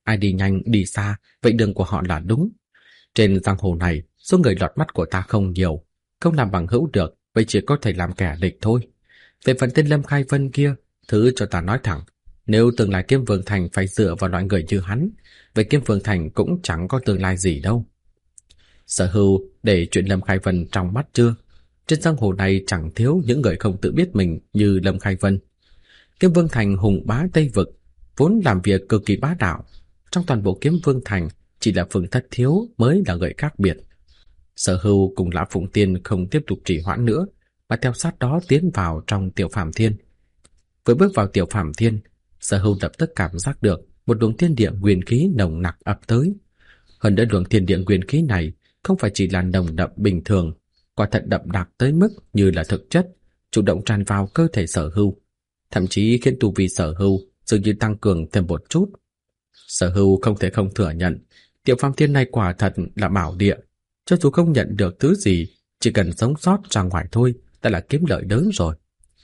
ai đi nhanh đi xa, vậy đường của họ là đúng. Trên giang hồ này, số người lọt mắt của ta không nhiều, không làm bằng hữu được, vậy chỉ có thể làm kẻ địch thôi. Về phần tên Lâm Khai Vân kia, thứ cho ta nói thẳng, nếu tương lai Kiếm Vương Thành phải dựa vào loại người như hắn, vậy Kiếm Vương Thành cũng chẳng có tương lai gì đâu. Sở Hưu để chuyện Lâm Khai Vân trong mắt chưa? Trên giang hồ này chẳng thiếu những người không tự biết mình như Lâm Khai Vân. Kiếm Vương Thành hùng bá Tây Vực, vốn làm việc cực kỳ bá đạo. Trong toàn bộ Kiếm Vương Thành, chỉ là Phương Thất Thiếu mới là người khác biệt. Sở Hưu cùng Lã Phụng Tiên không tiếp tục trì hoãn nữa, mà theo sát đó tiến vào trong Tiểu Phàm Thiên. Vừa bước vào Tiểu Phàm Thiên, Sở Hưu lập tức cảm giác được một luồng thiên địa nguyên khí nồng nặc ập tới. Hơn nữa luồng thiên địa nguyên khí này không phải chỉ là nồng đậm bình thường, quả thật đậm đặc tới mức như là thực chất, chủ động tràn vào cơ thể Sở Hưu, thậm chí khiến tu vi Sở Hưu dường như tăng cường thêm một chút. Sở Hưu không thể không thừa nhận, Tiểu Phàm Thiên này quả thật là bảo địa, cho dù không nhận được thứ gì, chỉ cần sống sót ra ngoài thôi, đã là kiếm lợi lớn rồi.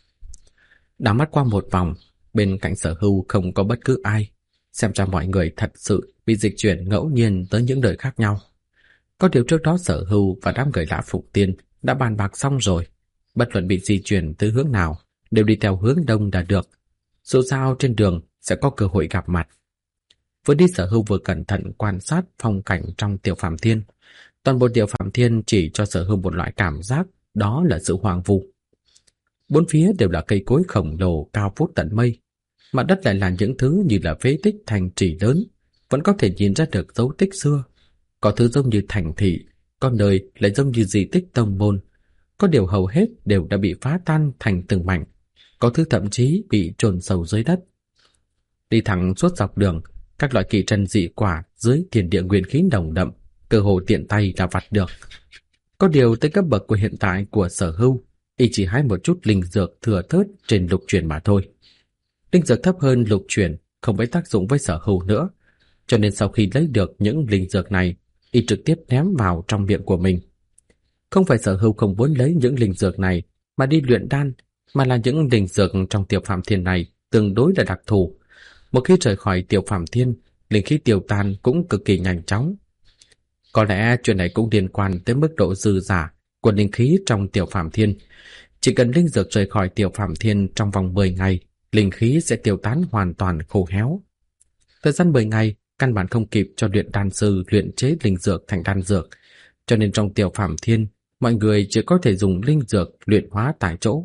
Đảo mắt qua một vòng, bên cạnh Sở Hưu không có bất cứ ai, xem ra mọi người thật sự bị dịch chuyển ngẫu nhiên tới những đời khác nhau. Có điều trước đó Sở Hưu và đám người Lã Phụng Tiên đã bàn bạc xong rồi, bất luận bị di chuyển từ hướng nào, đều đi theo hướng đông là được. Dù sao trên đường sẽ có cơ hội gặp mặt. Vừa đi Sở Hưu vừa cẩn thận quan sát phong cảnh trong Tiểu Phàm Thiên. Toàn bộ Tiểu Phàm Thiên chỉ cho Sở Hưu một loại cảm giác, đó là sự hoang vu. Bốn phía đều là cây cối khổng lồ cao vút tận mây, mặt đất lại là những thứ như là phế tích thành trì lớn, vẫn có thể nhìn ra được dấu tích xưa. Có thứ giống như thành thị, có nơi lại giống như di tích tông môn. Có điều hầu hết đều đã bị phá tan thành từng mảnh, có thứ thậm chí bị chôn sâu dưới đất. Đi thẳng suốt dọc đường, các loại kỳ trân dị quả dưới thiên địa nguyên khí nồng đậm, cơ hồ tiện tay là vặt được. Có điều tới cấp bậc của hiện tại của Sở Hưu, y chỉ hái một chút linh dược thừa thớt trên lục truyền mà thôi. Linh dược thấp hơn lục truyền không mấy tác dụng với Sở Hưu nữa, cho nên sau khi lấy được những linh dược này, y trực tiếp ném vào trong miệng của mình. Không phải Sở Hưu không muốn lấy những linh dược này mà đi luyện đan, mà là những linh dược trong Tiểu Phàm Thiên này tương đối là đặc thù. Một khi rời khỏi Tiểu Phàm Thiên, linh khí tiêu tan cũng cực kỳ nhanh chóng. Có lẽ chuyện này cũng liên quan tới mức độ dư dả của linh khí trong Tiểu Phàm Thiên. Chỉ cần linh dược rời khỏi Tiểu Phàm Thiên trong vòng 10 ngày, linh khí sẽ tiêu tán hoàn toàn khô héo. Thời gian 10 ngày căn bản không kịp cho luyện đan sư luyện chế linh dược thành đan dược, cho nên trong Tiểu Phàm Thiên, mọi người chỉ có thể dùng linh dược luyện hóa tại chỗ.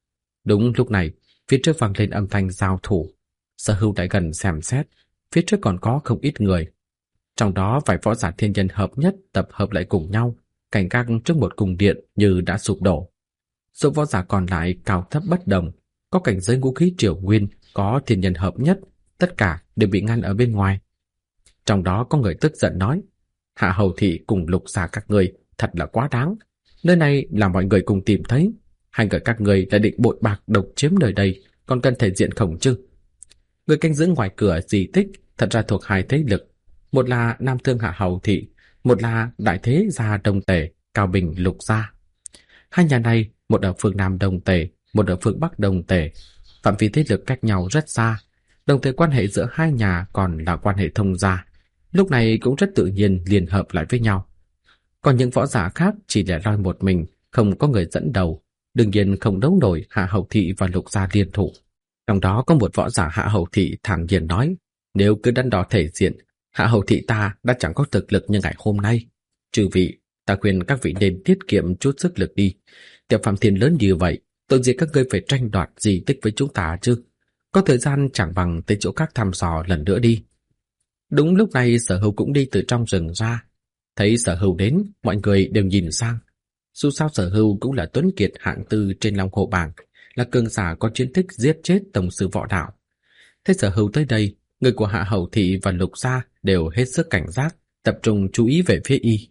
Đúng lúc này, phía trước vang lên âm thanh giao thủ. Sở Hưu lại gần xem xét, phía trước còn có không ít người. Trong đó vài võ giả thiên nhân hợp nhất tập hợp lại cùng nhau, cảnh gác trước một cung điện như đã sụp đổ. Số võ giả còn lại cao thấp bất đồng, có cảnh giới ngũ khí triều nguyên, có thiên nhân hợp nhất, tất cả đều bị ngăn ở bên ngoài. Trong đó có người tức giận nói: Hạ Hầu Thị cùng Lục Xà các người thật là quá đáng. Nơi này là mọi người cùng tìm thấy, hai người các người đã định bội bạc độc chiếm nơi đây, còn cần thể diện khổng chứ? Người canh giữ ngoài cửa di tích thật ra thuộc hai thế lực, một là Nam Thương Hạ Hầu Thị, một là Đại Thế Gia Đông Tề, Cao Bình Lục Gia. Hai nhà này, một ở phương Nam Đông Tề, một ở phương Bắc Đông Tề, phạm vi thế lực cách nhau rất xa, đồng thời quan hệ giữa hai nhà còn là quan hệ thông gia, lúc này cũng rất tự nhiên liên hợp lại với nhau. Còn những võ giả khác chỉ để loi một mình, không có người dẫn đầu, đương nhiên không đấu nổi Hạ Hầu Thị và Lục Gia liên thủ. Trong đó có một võ giả Hạ Hầu Thị thản nhiên nói: nếu cứ đắn đo thể diện, Hạ Hầu Thị ta đã chẳng có thực lực như ngày hôm nay. Chư vị, ta khuyên các vị nên tiết kiệm chút sức lực đi. Tiểu Phàm Thiên lớn như vậy, tội gì các ngươi phải tranh đoạt di tích với chúng ta chứ? Có thời gian chẳng bằng tới chỗ khác thăm dò lần nữa đi. Đúng lúc này Sở Hưu cũng đi từ trong rừng ra. Thấy Sở Hưu đến, mọi người đều nhìn sang. Dù sao Sở Hưu cũng là tuấn kiệt hạng tư trên Long Hồ bảng, là cường giả có chiến tích giết chết tổng sư võ đạo. Thấy Sở Hưu tới đây, người của Hạ Hầu Thị và Lục Gia đều hết sức cảnh giác, tập trung chú ý về phía y.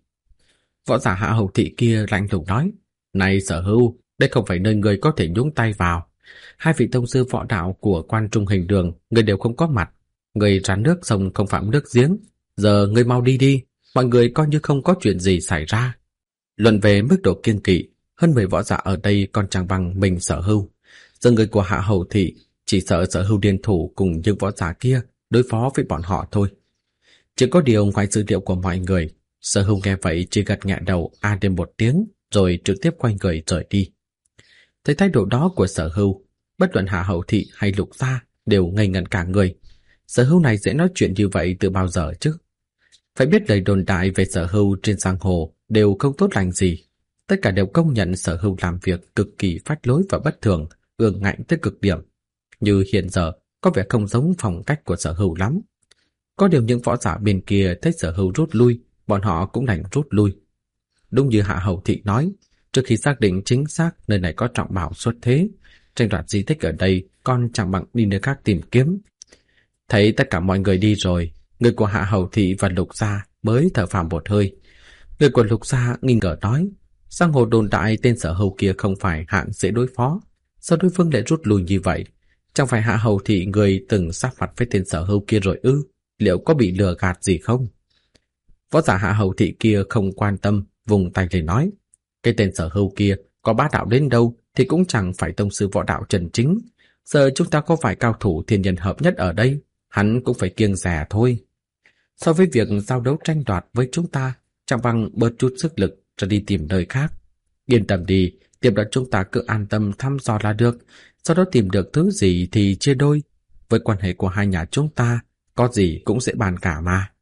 Võ giả Hạ Hầu Thị kia lạnh lùng nói: này Sở Hưu, đây không phải nơi người có thể nhúng tay vào. Hai vị tông sư võ đạo của Quan Trung Hình Đường, người đều không có mặt. Người rán nước sông không phạm nước giếng. Giờ người mau đi đi, mọi người coi như không có chuyện gì xảy ra. Luận về mức độ kiêng kỵ, hơn 10 võ giả ở đây còn chẳng bằng mình Sở Hưu. Giờ người của Hạ Hầu Thị chỉ sợ Sở Hưu liên thủ cùng những võ giả kia đối phó với bọn họ thôi. Chỉ có điều ngoài dữ liệu của mọi người, Sở Hưu nghe vậy chỉ gật nhẹ đầu a đến một tiếng rồi trực tiếp quay người rời đi. Thấy thái độ đó của Sở Hưu, bất luận Hạ Hầu Thị hay Lục Gia đều ngây ngẩn cả người. Sở Hưu này dễ nói chuyện như vậy từ bao giờ chứ? Phải biết lời đồn đại về Sở Hưu trên giang hồ đều không tốt lành gì. Tất cả đều công nhận Sở Hưu làm việc cực kỳ phách lối và bất thường, ương ngạnh tới cực điểm. Như hiện giờ, có vẻ không giống phong cách của Sở Hưu lắm. Có điều những võ giả bên kia thấy Sở Hưu rút lui, bọn họ cũng đành rút lui. Đúng như Hạ Hầu Thị nói, trước khi xác định chính xác nơi này có trọng bảo xuất thế, tranh đoạt di tích ở đây còn chẳng bằng đi nơi khác tìm kiếm. Thấy tất cả mọi người đi rồi, người của Hạ Hầu Thị và Lục Gia mới thở phào một hơi. Người của Lục Gia nghi ngờ nói, giang hồ đồn đại tên Sở Hưu kia không phải hạng dễ đối phó, sao đối phương lại rút lui như vậy? Chẳng phải Hạ Hầu Thị người từng sát phạt với tên Sở Hưu kia rồi ư? Liệu có bị lừa gạt gì không? Võ giả Hạ Hầu Thị kia không quan tâm, vùng tay lên nói, cái tên Sở Hưu kia có bá đạo đến đâu thì cũng chẳng phải tông sư võ đạo chân chính. Giờ chúng ta có phải cao thủ thiên nhân hợp nhất ở đây, hắn cũng phải kiêng dè thôi. So với việc giao đấu tranh đoạt với chúng ta, chẳng bằng bớt chút sức lực rồi đi tìm nơi khác. Yên tâm đi, tìm đoạt chúng ta cứ an tâm thăm dò là được, sau đó tìm được thứ gì thì chia đôi. Với quan hệ của hai nhà chúng ta, có gì cũng sẽ bàn cả mà.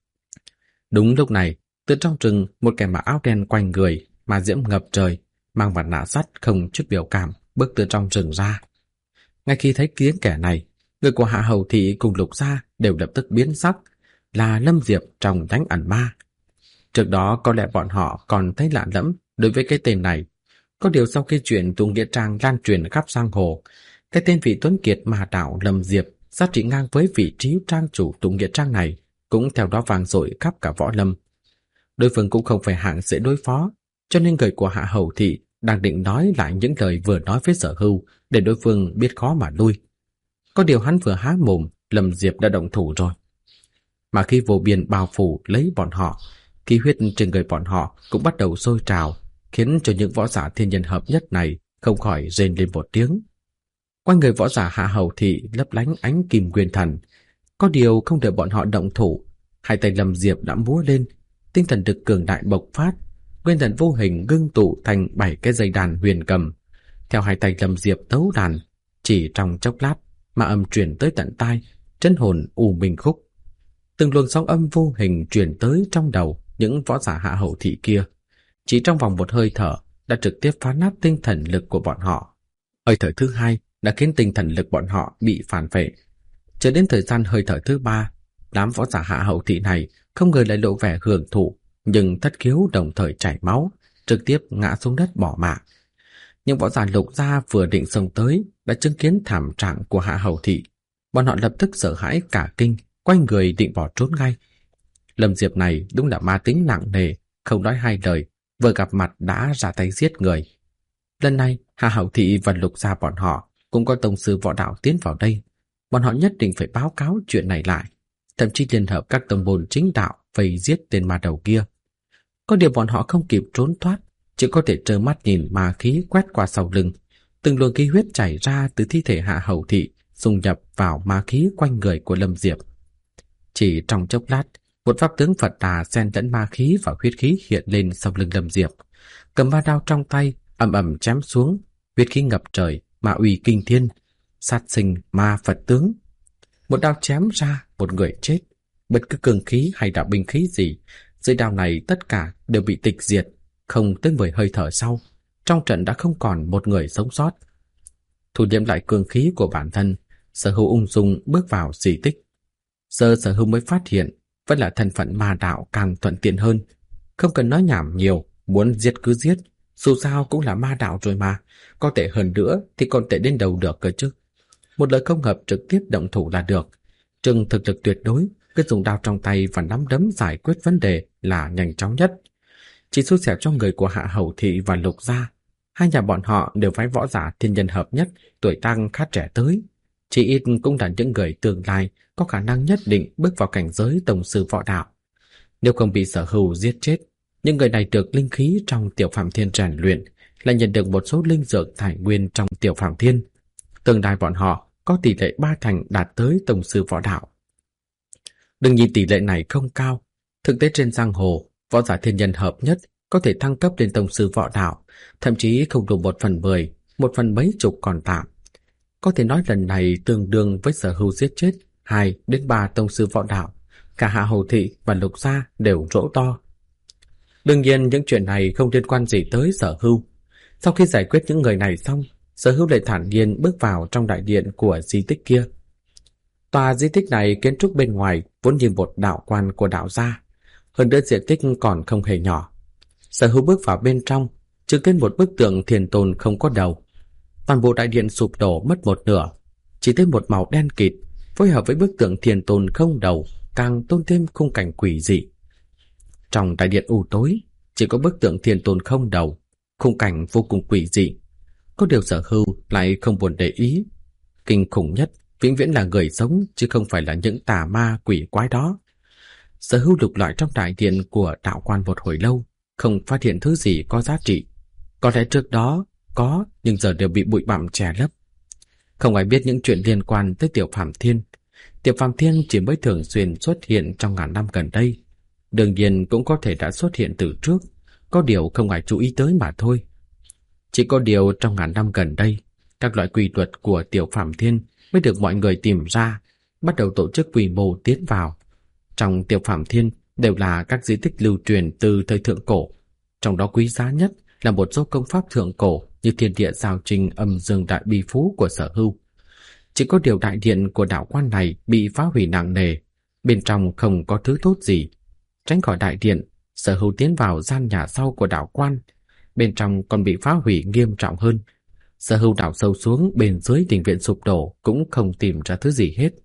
Đúng lúc này, từ trong rừng một kẻ mặc áo đen quanh người, mà diễm ngập trời, mang mặt nạ sắt không chút biểu cảm, bước từ trong rừng ra. Ngay khi thấy tiếng kẻ này, người của Hạ Hầu Thị cùng Lục Gia đều lập tức biến sắc, là Lâm Diệp trong Thánh Ẩn Ma. Trước đó có lẽ bọn họ còn thấy lạ lẫm đối với cái tên này. Có điều sau khi chuyện Tùng Nghĩa Trang lan truyền khắp giang hồ, cái tên vị tuấn kiệt ma đạo Lâm Diệp giá trị ngang với vị trí trang chủ Tùng Nghĩa Trang này cũng theo đó vang dội khắp cả võ lâm. Đối phương cũng không phải hạng dễ đối phó, cho nên người của Hạ Hầu Thị đang định nói lại những lời vừa nói với Sở Hưu để đối phương biết khó mà lui. Có điều hắn vừa há mồm, Lâm Diệp đã động thủ rồi. Mà khi vô biên bao phủ lấy bọn họ, khí huyết trên người bọn họ cũng bắt đầu sôi trào, khiến cho những võ giả thiên nhân hợp nhất này không khỏi rên lên một tiếng. Quanh người võ giả Hạ Hầu Thị lấp lánh ánh kim nguyên thần. Có điều không đợi bọn họ động thủ, hai tay Lâm Diệp đã múa lên, tinh thần lực cường đại bộc phát, nguyên thần vô hình ngưng tụ thành 7 cái dây đàn huyền cầm. Theo hai tay Lâm Diệp tấu đàn, chỉ trong chốc lát mà âm truyền tới tận tai, chân hồn u minh khúc. Từng luồng sóng âm vô hình truyền tới trong đầu những võ giả Hạ Hầu Thị kia, chỉ trong vòng một hơi thở đã trực tiếp phá nát tinh thần lực của bọn họ. Hơi thở thứ hai đã khiến tinh thần lực bọn họ bị phản vệ. Cho đến thời gian hơi thở thứ ba, đám võ giả Hạ Hầu Thị này không ngờ lại lộ vẻ hưởng thụ, nhưng thất khiếu đồng thời chảy máu, trực tiếp ngã xuống đất bỏ mạng. Nhưng võ giả Lục Gia vừa định xông tới đã chứng kiến thảm trạng của Hạ Hầu Thị, bọn họ lập tức sợ hãi cả kinh, quay người định bỏ trốn ngay. Lâm Diệp này đúng là ma tính nặng nề, không nói hai lời, vừa gặp mặt đã ra tay giết người. Lần này Hạ Hầu Thị và Lục Gia bọn họ cũng có tông sư võ đạo tiến vào đây, bọn họ nhất định phải báo cáo chuyện này lại, thậm chí liên hợp các tông môn chính đạo vây giết tên ma đầu kia. Có điều bọn họ không kịp trốn thoát, chỉ có thể trơ mắt nhìn ma khí quét qua sau lưng, từng luồng khí huyết chảy ra từ thi thể Hạ Hầu Thị xung nhập vào ma khí quanh người của Lâm Diệp. Chỉ trong chốc lát, một pháp tướng Phật Đà xen lẫn ma khí và huyết khí hiện lên sau lưng Lâm Diệp, cầm ma đao trong tay ầm ầm chém xuống, huyết khí ngập trời, ma uy kinh thiên, sát sinh ma Phật tướng. Một đao chém ra, một người chết. Bất cứ cường khí hay đạo binh khí gì, dưới đao này tất cả đều bị tịch diệt. Không tới 10 hơi thở sau, trong trận đã không còn một người sống sót. Thu liễm lại cường khí của bản thân, Sở Hưu ung dung bước vào di tích. Giờ Sở Hưu mới phát hiện vẫn là thân phận ma đạo càng thuận tiện hơn. Không cần nói nhảm nhiều, muốn giết cứ giết, dù sao cũng là ma đạo rồi mà, có tệ hơn nữa thì còn tệ đến đâu được cơ chứ. Một lời không hợp trực tiếp động thủ là được. Trừng thực lực tuyệt đối, cứ dùng đao trong tay và nắm đấm giải quyết vấn đề là nhanh chóng nhất. Chỉ xui xẻo cho người của Hạ Hầu Thị và Lục Gia, hai nhà bọn họ đều phái võ giả thiên nhân hợp nhất, tuổi tác khá trẻ tới, chỉ ít cũng là những người tương lai có khả năng nhất định bước vào cảnh giới tông sư võ đạo. Nếu không bị Sở Hưu giết chết, những người này được linh khí trong Tiểu Phạm Thiên rèn luyện, lại nhận được một số linh dược tài nguyên trong Tiểu Phạm Thiên. Tương lai bọn họ có tỷ lệ 3 thành đạt tới tông sư võ đạo. Đừng nhìn tỷ lệ này không cao. Thực tế trên giang hồ, võ giả thiên nhân hợp nhất có thể thăng cấp lên tông sư võ đạo, thậm chí không đủ 1/10, 1 phần mấy chục còn tạm. Có thể nói lần này tương đương với Sở Hưu giết chết 2 đến 3 tông sư võ đạo. Cả Hạ Hầu Thị và Lục Gia đều rỗ to. Đương nhiên những chuyện này không liên quan gì tới Sở Hưu. Sau khi giải quyết những người này xong, Sở Hưu lại thản nhiên bước vào trong đại điện của di tích kia. Tòa di tích này kiến trúc bên ngoài vốn như một đạo quan của đạo gia, hơn nữa diện tích còn không hề nhỏ. Sở Hưu bước vào bên trong, chứng kiến một bức tượng thiền tôn không có đầu. Toàn bộ đại điện sụp đổ mất một nửa, chỉ thấy một màu đen kịt phối hợp với bức tượng thiền tôn không đầu, càng tôn thêm khung cảnh quỷ dị. Trong đại điện u tối, chỉ có bức tượng thiền tôn không đầu, khung cảnh vô cùng quỷ dị. Có điều Sở Hưu lại không buồn để ý. Kinh khủng nhất vĩnh viễn là người sống, chứ không phải là những tà ma quỷ quái đó. Sở Hưu lục lọi trong đại điện của đạo quan một hồi lâu, không phát hiện thứ gì có giá trị. Có lẽ trước đó có, nhưng giờ đều bị bụi bặm che lấp. Không ai biết những chuyện liên quan tới Tiểu Phạm Thiên. Tiểu Phạm Thiên chỉ mới thường xuyên xuất hiện trong ngàn năm gần đây. Đương nhiên cũng có thể đã xuất hiện từ trước, có điều không ai chú ý tới mà thôi. Chỉ có điều trong ngàn năm gần đây, các loại quy luật của Tiểu Phạm Thiên mới được mọi người tìm ra, bắt đầu tổ chức quy mô tiến vào. Trong Tiểu Phạm Thiên đều là các di tích lưu truyền từ thời thượng cổ, trong đó quý giá nhất là một số công pháp thượng cổ như Thiên Địa Giao Trình Âm Dương Đại Bi Phú của Sở Hưu. Chỉ có điều đại điện của đạo quan này bị phá hủy nặng nề, bên trong không có thứ tốt gì. Tránh khỏi đại điện, Sở Hưu tiến vào gian nhà sau của đạo quan, bên trong còn bị phá hủy nghiêm trọng hơn. Sở Hưu đào sâu xuống bên dưới đình viện sụp đổ cũng không tìm ra thứ gì hết.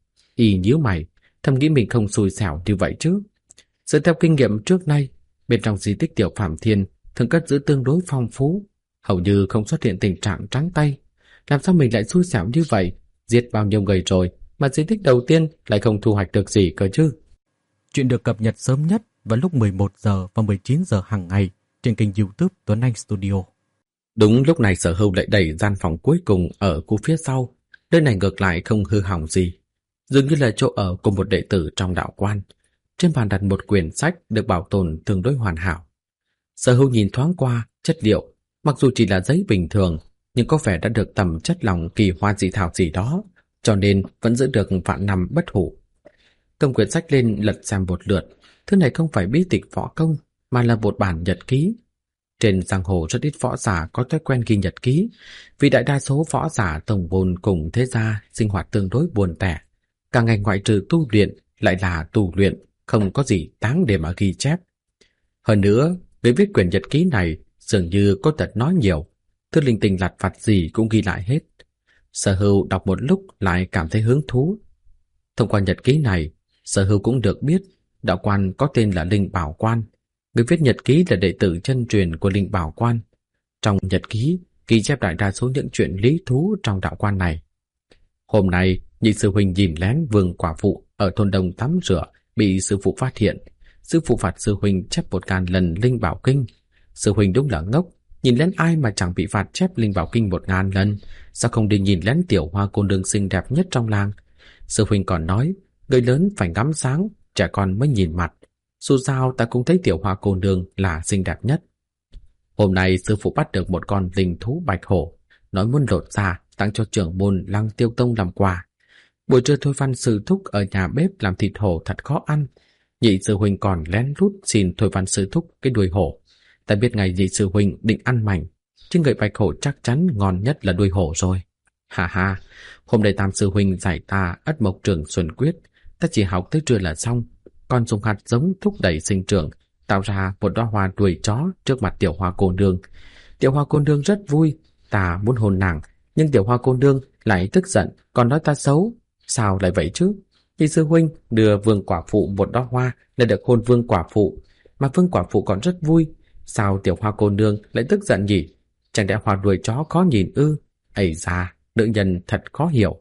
Y nhíu mày, thầm nghĩ mình không xui xẻo như vậy chứ. Dựa theo kinh nghiệm trước nay, bên trong di tích Tiểu Phạm Thiên thường cất giữ tương đối phong phú, hầu như không xuất hiện tình trạng trắng tay. Làm sao mình lại xui xẻo như vậy? Giết bao nhiêu người rồi mà di tích đầu tiên lại không thu hoạch được gì cơ chứ? Chuyện được cập nhật sớm nhất vào lúc 11 giờ và 19 giờ hàng ngày trên kênh YouTube Tuấn Anh Studio. Đúng lúc này Sở Hưu lại đẩy gian phòng cuối cùng ở khu phía sau. Nơi này ngược lại không hư hỏng gì, dường như là chỗ ở của một đệ tử trong đạo quan. Trên bàn đặt một quyển sách được bảo tồn tương đối hoàn hảo. Sở Hưu nhìn thoáng qua chất liệu, mặc dù chỉ là giấy bình thường, nhưng có vẻ đã được tẩm chất lỏng kỳ hoa dị thảo gì đó, cho nên vẫn giữ được vạn năm bất hủ. Cầm quyển sách lên lật xem một lượt, thứ này không phải bí tịch võ công, mà là một bản nhật ký. Trên giang hồ rất ít võ giả có thói quen ghi nhật ký, vì đại đa số võ giả tổng bồn cùng thế gia sinh hoạt tương đối buồn tẻ. Cả ngày ngoại trừ tu luyện lại là tu luyện, không có gì đáng để mà ghi chép. Hơn nữa, với viết quyển nhật ký này dường như có tật nói nhiều, thứ linh tinh lặt vặt gì cũng ghi lại hết. Sở Hưu đọc một lúc lại cảm thấy hứng thú. Thông qua nhật ký này, Sở Hưu cũng được biết đạo quan có tên là Linh Bảo Quan. Người viết nhật ký là đệ tử chân truyền của Linh Bảo Quan. Trong nhật ký ghi chép đại đa số những chuyện lý thú trong đạo quan này. Hôm nay, nhị sư huynh nhìn lén Vương quả phụ ở thôn Đông tắm rửa, bị sư phụ phát hiện. Sư phụ phạt sư huynh chép 1000 lần Linh Bảo Kinh. Sư huynh đúng là ngốc, nhìn lén ai mà chẳng bị phạt chép Linh Bảo Kinh 1000 lần, sao không đi nhìn lén tiểu hoa cô nương xinh đẹp nhất trong làng? Sư huynh còn nói, người lớn phải ngắm sáng, trẻ con mới nhìn mặt. Dù sao ta cũng thấy tiểu hoa cô nương là xinh đẹp nhất. Hôm nay sư phụ bắt được một con linh thú bạch hổ, nói muốn lột ra tặng cho trưởng môn Lăng Tiêu Tông làm quà. Buổi trưa Thôi Văn sư thúc ở nhà bếp làm thịt hổ thật khó ăn. Nhị sư huynh còn lén lút xin Thôi Văn sư thúc cái đuôi hổ. Ta biết ngày nhị sư huynh định ăn mảnh, chứ người bạch hổ chắc chắn ngon nhất là đuôi hổ rồi. Ha ha, hôm nay tam sư huynh dạy ta Ất Mộc Trường Xuân Quyết, ta chỉ học tới trưa là xong, còn dùng hạt giống thúc đẩy sinh trưởng, tạo ra một đóa hoa đuôi chó trước mặt tiểu hoa cô nương. Tiểu hoa cô nương rất vui, ta muốn hôn nàng, nhưng tiểu hoa cô nương lại tức giận, còn nói ta xấu. Sao lại vậy chứ? Nhị sư huynh đưa vương quả phụ một đóa hoa là được hôn vương quả phụ, mà vương quả phụ còn rất vui. Sao tiểu hoa cô nương lại tức giận nhỉ? Chẳng lẽ hoa đuôi chó khó nhìn ư? Ây da, nữ nhân thật khó hiểu.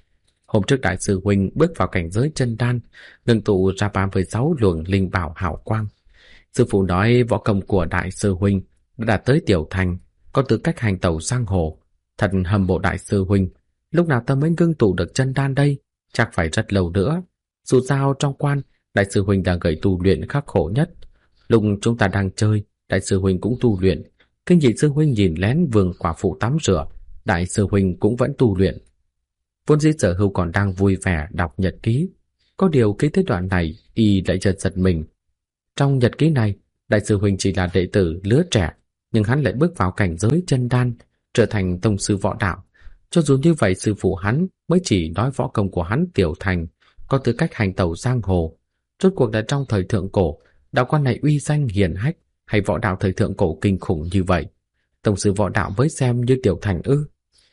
Hôm trước đại sư huynh bước vào cảnh giới chân đan, ngưng tụ ra 36 luồng linh bảo hào quang. Sư phụ nói võ công của đại sư huynh đã đạt tới tiểu thành, có tư cách hành tẩu giang hồ. Thật hâm mộ đại sư huynh, lúc nào ta mới ngưng tụ được chân đan đây? Chắc phải rất lâu nữa. Dù sao trong quan, đại sư huynh là người tu luyện khắc khổ nhất. Lúc chúng ta đang chơi, đại sư huynh cũng tu luyện. Kinh nhị sư huynh nhìn lén Vương quả phụ tắm rửa, đại sư huynh cũng vẫn tu luyện. Vốn dĩ Sở Hưu còn đang vui vẻ đọc nhật ký, có điều khi tới đoạn này, y lại chợt giật mình. Trong nhật ký này, đại sư huynh chỉ là đệ tử lứa trẻ, nhưng hắn lại bước vào cảnh giới chân đan, trở thành tông sư võ đạo. Cho dù như vậy, sư phụ hắn mới chỉ nói võ công của hắn tiểu thành, có tư cách hành tẩu giang hồ. Rốt cuộc là trong thời thượng cổ, đạo quan này uy danh hiển hách, hay võ đạo thời thượng cổ kinh khủng như vậy, tông sư võ đạo mới xem như tiểu thành ư?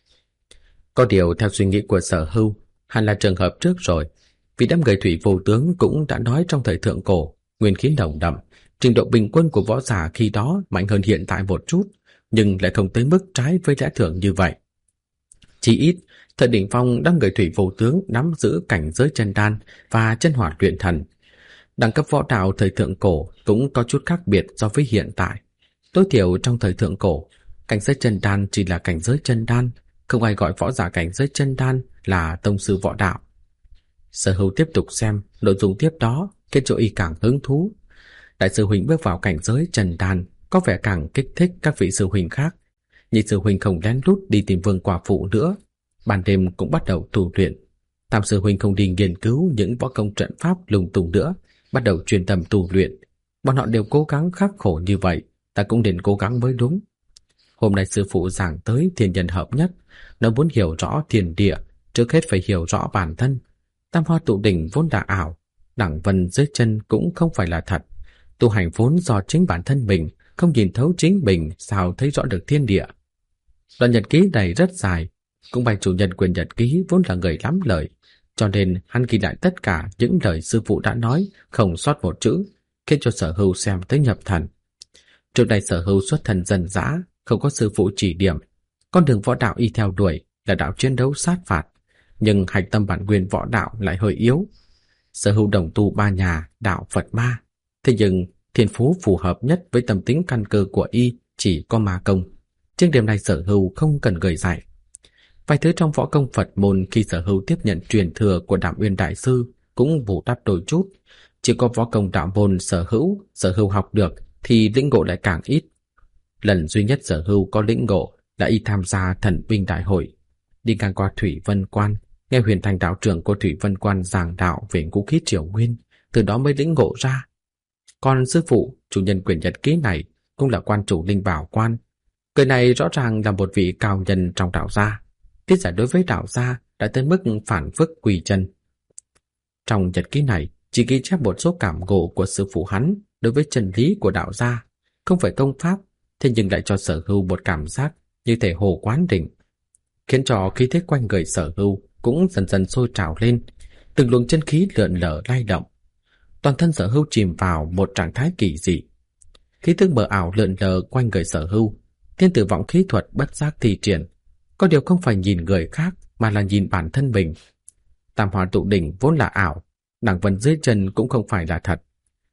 Có điều theo suy nghĩ của Sở Hưu, hẳn là trường hợp trước rồi, vì đám người Thủy Vô Tướng cũng đã nói trong thời thượng cổ, nguyên khí nồng đậm, trình độ bình quân của võ giả khi đó mạnh hơn hiện tại một chút, nhưng lại không tới mức trái với lẽ thường như vậy. Chỉ ít, thời đỉnh phong đám người Thủy Vô Tướng nắm giữ cảnh giới chân đan và chân hỏa luyện thần. Đẳng cấp võ đạo thời thượng cổ cũng có chút khác biệt so với hiện tại. Tối thiểu trong thời thượng cổ, cảnh giới chân đan chỉ là cảnh giới chân đan, không ai gọi võ giả cảnh giới chân đan là tông sư võ đạo. Sở Hưu tiếp tục xem nội dung tiếp đó, khiến cho y càng hứng thú. Đại sư huynh bước vào cảnh giới chân đan có vẻ càng kích thích các vị sư huynh khác. Nhị sư huynh không lén lút đi tìm Vương quả phụ nữa, ban đêm cũng bắt đầu tu luyện. Tam sư huynh không đi nghiên cứu những võ công trận pháp lung tung nữa, bắt đầu chuyên tâm tu luyện. Bọn họ đều cố gắng khắc khổ như vậy, ta cũng nên cố gắng mới đúng. Hôm nay sư phụ giảng tới thiên nhân hợp nhất, nó muốn hiểu rõ thiên địa, trước hết phải hiểu rõ bản thân. Tam hoa tụ đỉnh vốn là ảo, đẳng vân dưới chân cũng không phải là thật. Tu hành vốn do chính bản thân mình, không nhìn thấu chính mình sao thấy rõ được thiên địa. Đoạn nhật ký này rất dài, cũng bài chủ nhân quyền nhật ký vốn là người lắm lời, cho nên hắn ghi lại tất cả những lời sư phụ đã nói, không sót một chữ, khiến cho Sở Hưu xem tới nhập thần. Trước đây Sở Hưu xuất thân dân dã, không có sư phụ chỉ điểm, con đường võ đạo y theo đuổi là đạo chiến đấu sát phạt, nhưng hạch tâm bản nguyên võ đạo lại hơi yếu. Sở Hưu đồng tu ba nhà đạo Phật ma, thế nhưng thiên phú phù hợp nhất với tâm tính căn cơ của y chỉ có ma công. Trên điểm này Sở Hưu không cần gợi dạy. Vài thứ trong võ công Phật môn khi Sở Hưu tiếp nhận truyền thừa của Đạm Uyên đại sư cũng bù đắp đôi chút. Chỉ có võ công đạo môn Sở Hưu học được thì lĩnh ngộ lại càng ít. Lần duy nhất Sở Hưu có lĩnh ngộ là y tham gia thần binh đại hội, đi ngang qua Thủy Vân Quan, nghe Huyền Thành đạo trưởng của Thủy Vân Quan giảng đạo về ngũ khí triều nguyên, từ đó mới lĩnh ngộ ra. Còn sư phụ chủ nhân quyển nhật ký này cũng là quan chủ Linh Bảo Quan. Người này rõ ràng là một vị cao nhân trong đạo gia, tiết giải đối với đạo gia đã tới mức phản phức quỳ chân. Trong nhật ký này chỉ ghi chép một số cảm ngộ của sư phụ hắn đối với chân lý của đạo gia, không phải công pháp, thế nhưng lại cho Sở Hưu một cảm giác như thể hồ quán đỉnh, khiến cho khí thế quanh người Sở Hưu cũng dần dần sôi trào lên, từng luồng chân khí lượn lờ lay động. Toàn thân Sở Hưu chìm vào một trạng thái kỳ dị. Khí tức mờ ảo lượn lờ quanh người Sở Hưu, thiên tử vọng khí thuật bất giác thi triển, có điều không phải nhìn người khác mà là nhìn bản thân mình. Tam hoa tụ đỉnh vốn là ảo, đẳng vân dưới chân cũng không phải là thật.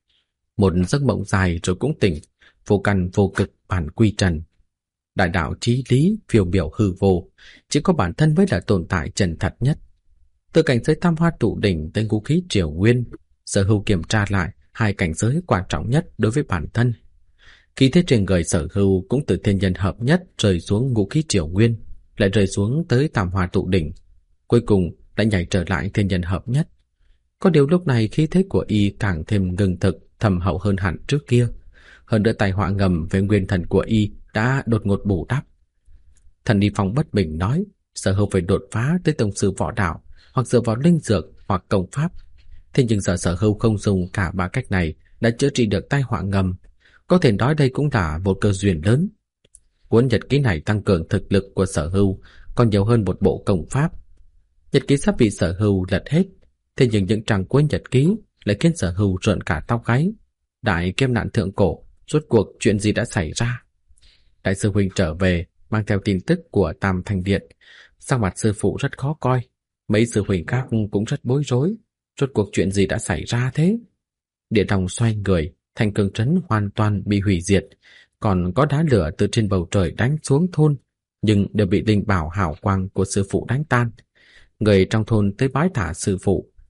Một giấc mộng dài rồi cũng tỉnh, vô căn vô cực bản quy trần. Đại đạo trí lý phiêu biểu hư vô, chỉ có bản thân mới là tồn tại chân thật nhất. Từ cảnh giới tam hoa tụ đỉnh tới ngũ khí triều nguyên, Sở Hưu kiểm tra lại hai cảnh giới quan trọng nhất đối với bản thân. Khí thế trên người Sở Hưu cũng từ thiên nhân hợp nhất rơi xuống ngũ khí triều nguyên, lại rơi xuống tới tam hoa tụ đỉnh, cuối cùng lại nhảy trở lại thiên nhân hợp nhất. Có điều lúc này khí thế của y càng thêm ngưng thực, thâm hậu hơn hẳn trước kia. Hơn nữa tai họa ngầm về nguyên thần của y đã đột ngột bù đắp. Thần Đi Phong bất bình nói, Sở Hưu phải đột phá tới tông sư võ đạo, hoặc dựa vào linh dược hoặc công pháp. Thế nhưng giờ Sở Hưu không dùng cả ba cách này đã chữa trị được tai họa ngầm, có thể nói đây cũng là một cơ duyên lớn. Cuốn nhật ký này tăng cường thực lực của Sở Hưu còn nhiều hơn một bộ công pháp. Nhật ký sắp bị Sở Hưu lật hết, thế nhưng những trang cuối nhật ký lại khiến Sở Hưu rợn cả tóc gáy. Đại kiếp nạn thượng cổ, rốt cuộc chuyện gì đã xảy ra? Đại sư huynh trở về mang theo tin tức của Tam Thanh Điện, sắc mặt sư phụ rất khó coi, mấy sư huynh khác cũng rất bối rối. Rốt cuộc chuyện gì đã xảy ra thế? Địa đồng xoay người, Thanh Cương Trấn hoàn toàn bị hủy diệt, còn có đá lửa từ trên bầu trời đánh xuống thôn, nhưng đều bị linh bảo hào quang của sư phụ đánh tan. Người trong thôn tới bái thả sư phụ,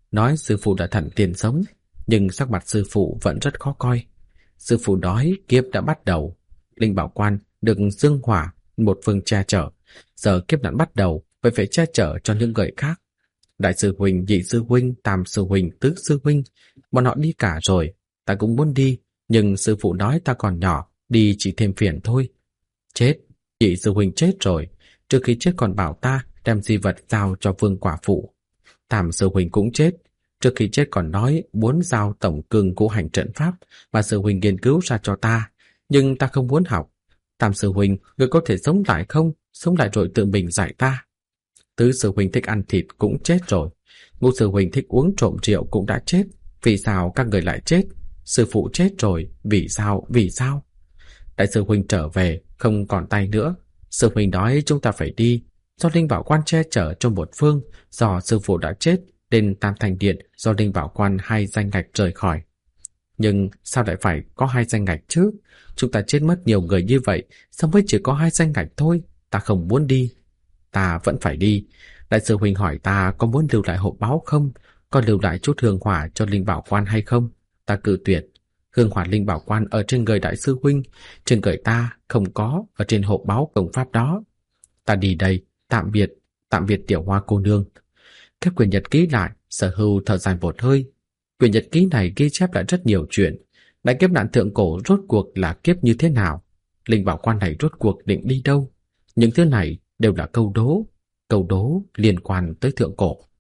nói sư phụ đã thần tiền sống, nhưng sắc mặt sư phụ vẫn rất khó coi. Sư phụ nói kiếp đã bắt đầu, Linh Bảo Quan được dương hỏa một phương che chở, giờ kiếp nạn bắt đầu, vậy phải che chở cho những người khác. Đại sư huynh, nhị sư huynh, tam sư huynh, tứ sư huynh, bọn họ đi cả rồi, ta cũng muốn đi, nhưng sư phụ nói ta còn nhỏ, đi chỉ thêm phiền thôi. Chết, nhị sư huynh chết rồi, trước khi chết còn bảo ta đem di vật giao cho vương quả phụ. Tam sư huynh cũng chết, trước khi chết còn nói muốn giao tổng cương ngũ hành trận pháp mà sư huynh nghiên cứu ra cho ta, nhưng ta không muốn học. Tam sư huynh, người có thể sống lại không? Sống lại rồi tự mình dạy ta. Tứ sư huynh thích ăn thịt cũng chết rồi. Ngũ sư huynh thích uống trộm rượu cũng đã chết. Vì sao các người lại chết? Sư phụ chết rồi, vì sao? Vì sao? Đại sư huynh trở về, không còn tay nữa. Sư huynh nói chúng ta phải đi. Do Linh Bảo Quan che chở cho một phương, do sư phụ đã chết, nên Tam Thành Điện do Linh Bảo Quan 2 danh ngạch rời khỏi. Nhưng sao lại phải có 2 danh ngạch chứ? Chúng ta chết mất nhiều người như vậy, sao mới chỉ có 2 danh ngạch thôi? Ta không muốn đi. Ta vẫn phải đi. Đại sư huynh hỏi ta có muốn lưu lại hộp báu không? Có lưu lại chút hương hỏa cho Linh Bảo Quan hay không? Ta cự tuyệt. Hương hỏa Linh Bảo Quan ở trên người đại sư huynh, trên người ta không có ở trên hộp báu công pháp đó. Ta đi đây, tạm biệt Tiểu Hoa cô nương. Khép quyển nhật ký lại, Sở Hưu thở dài một hơi. Quyển nhật ký này ghi chép lại rất nhiều chuyện. Đại kiếp nạn thượng cổ rốt cuộc là kiếp như thế nào? Linh Bảo Quan này rốt cuộc định đi đâu? Những thứ này đều là câu đố liên quan tới thượng cổ.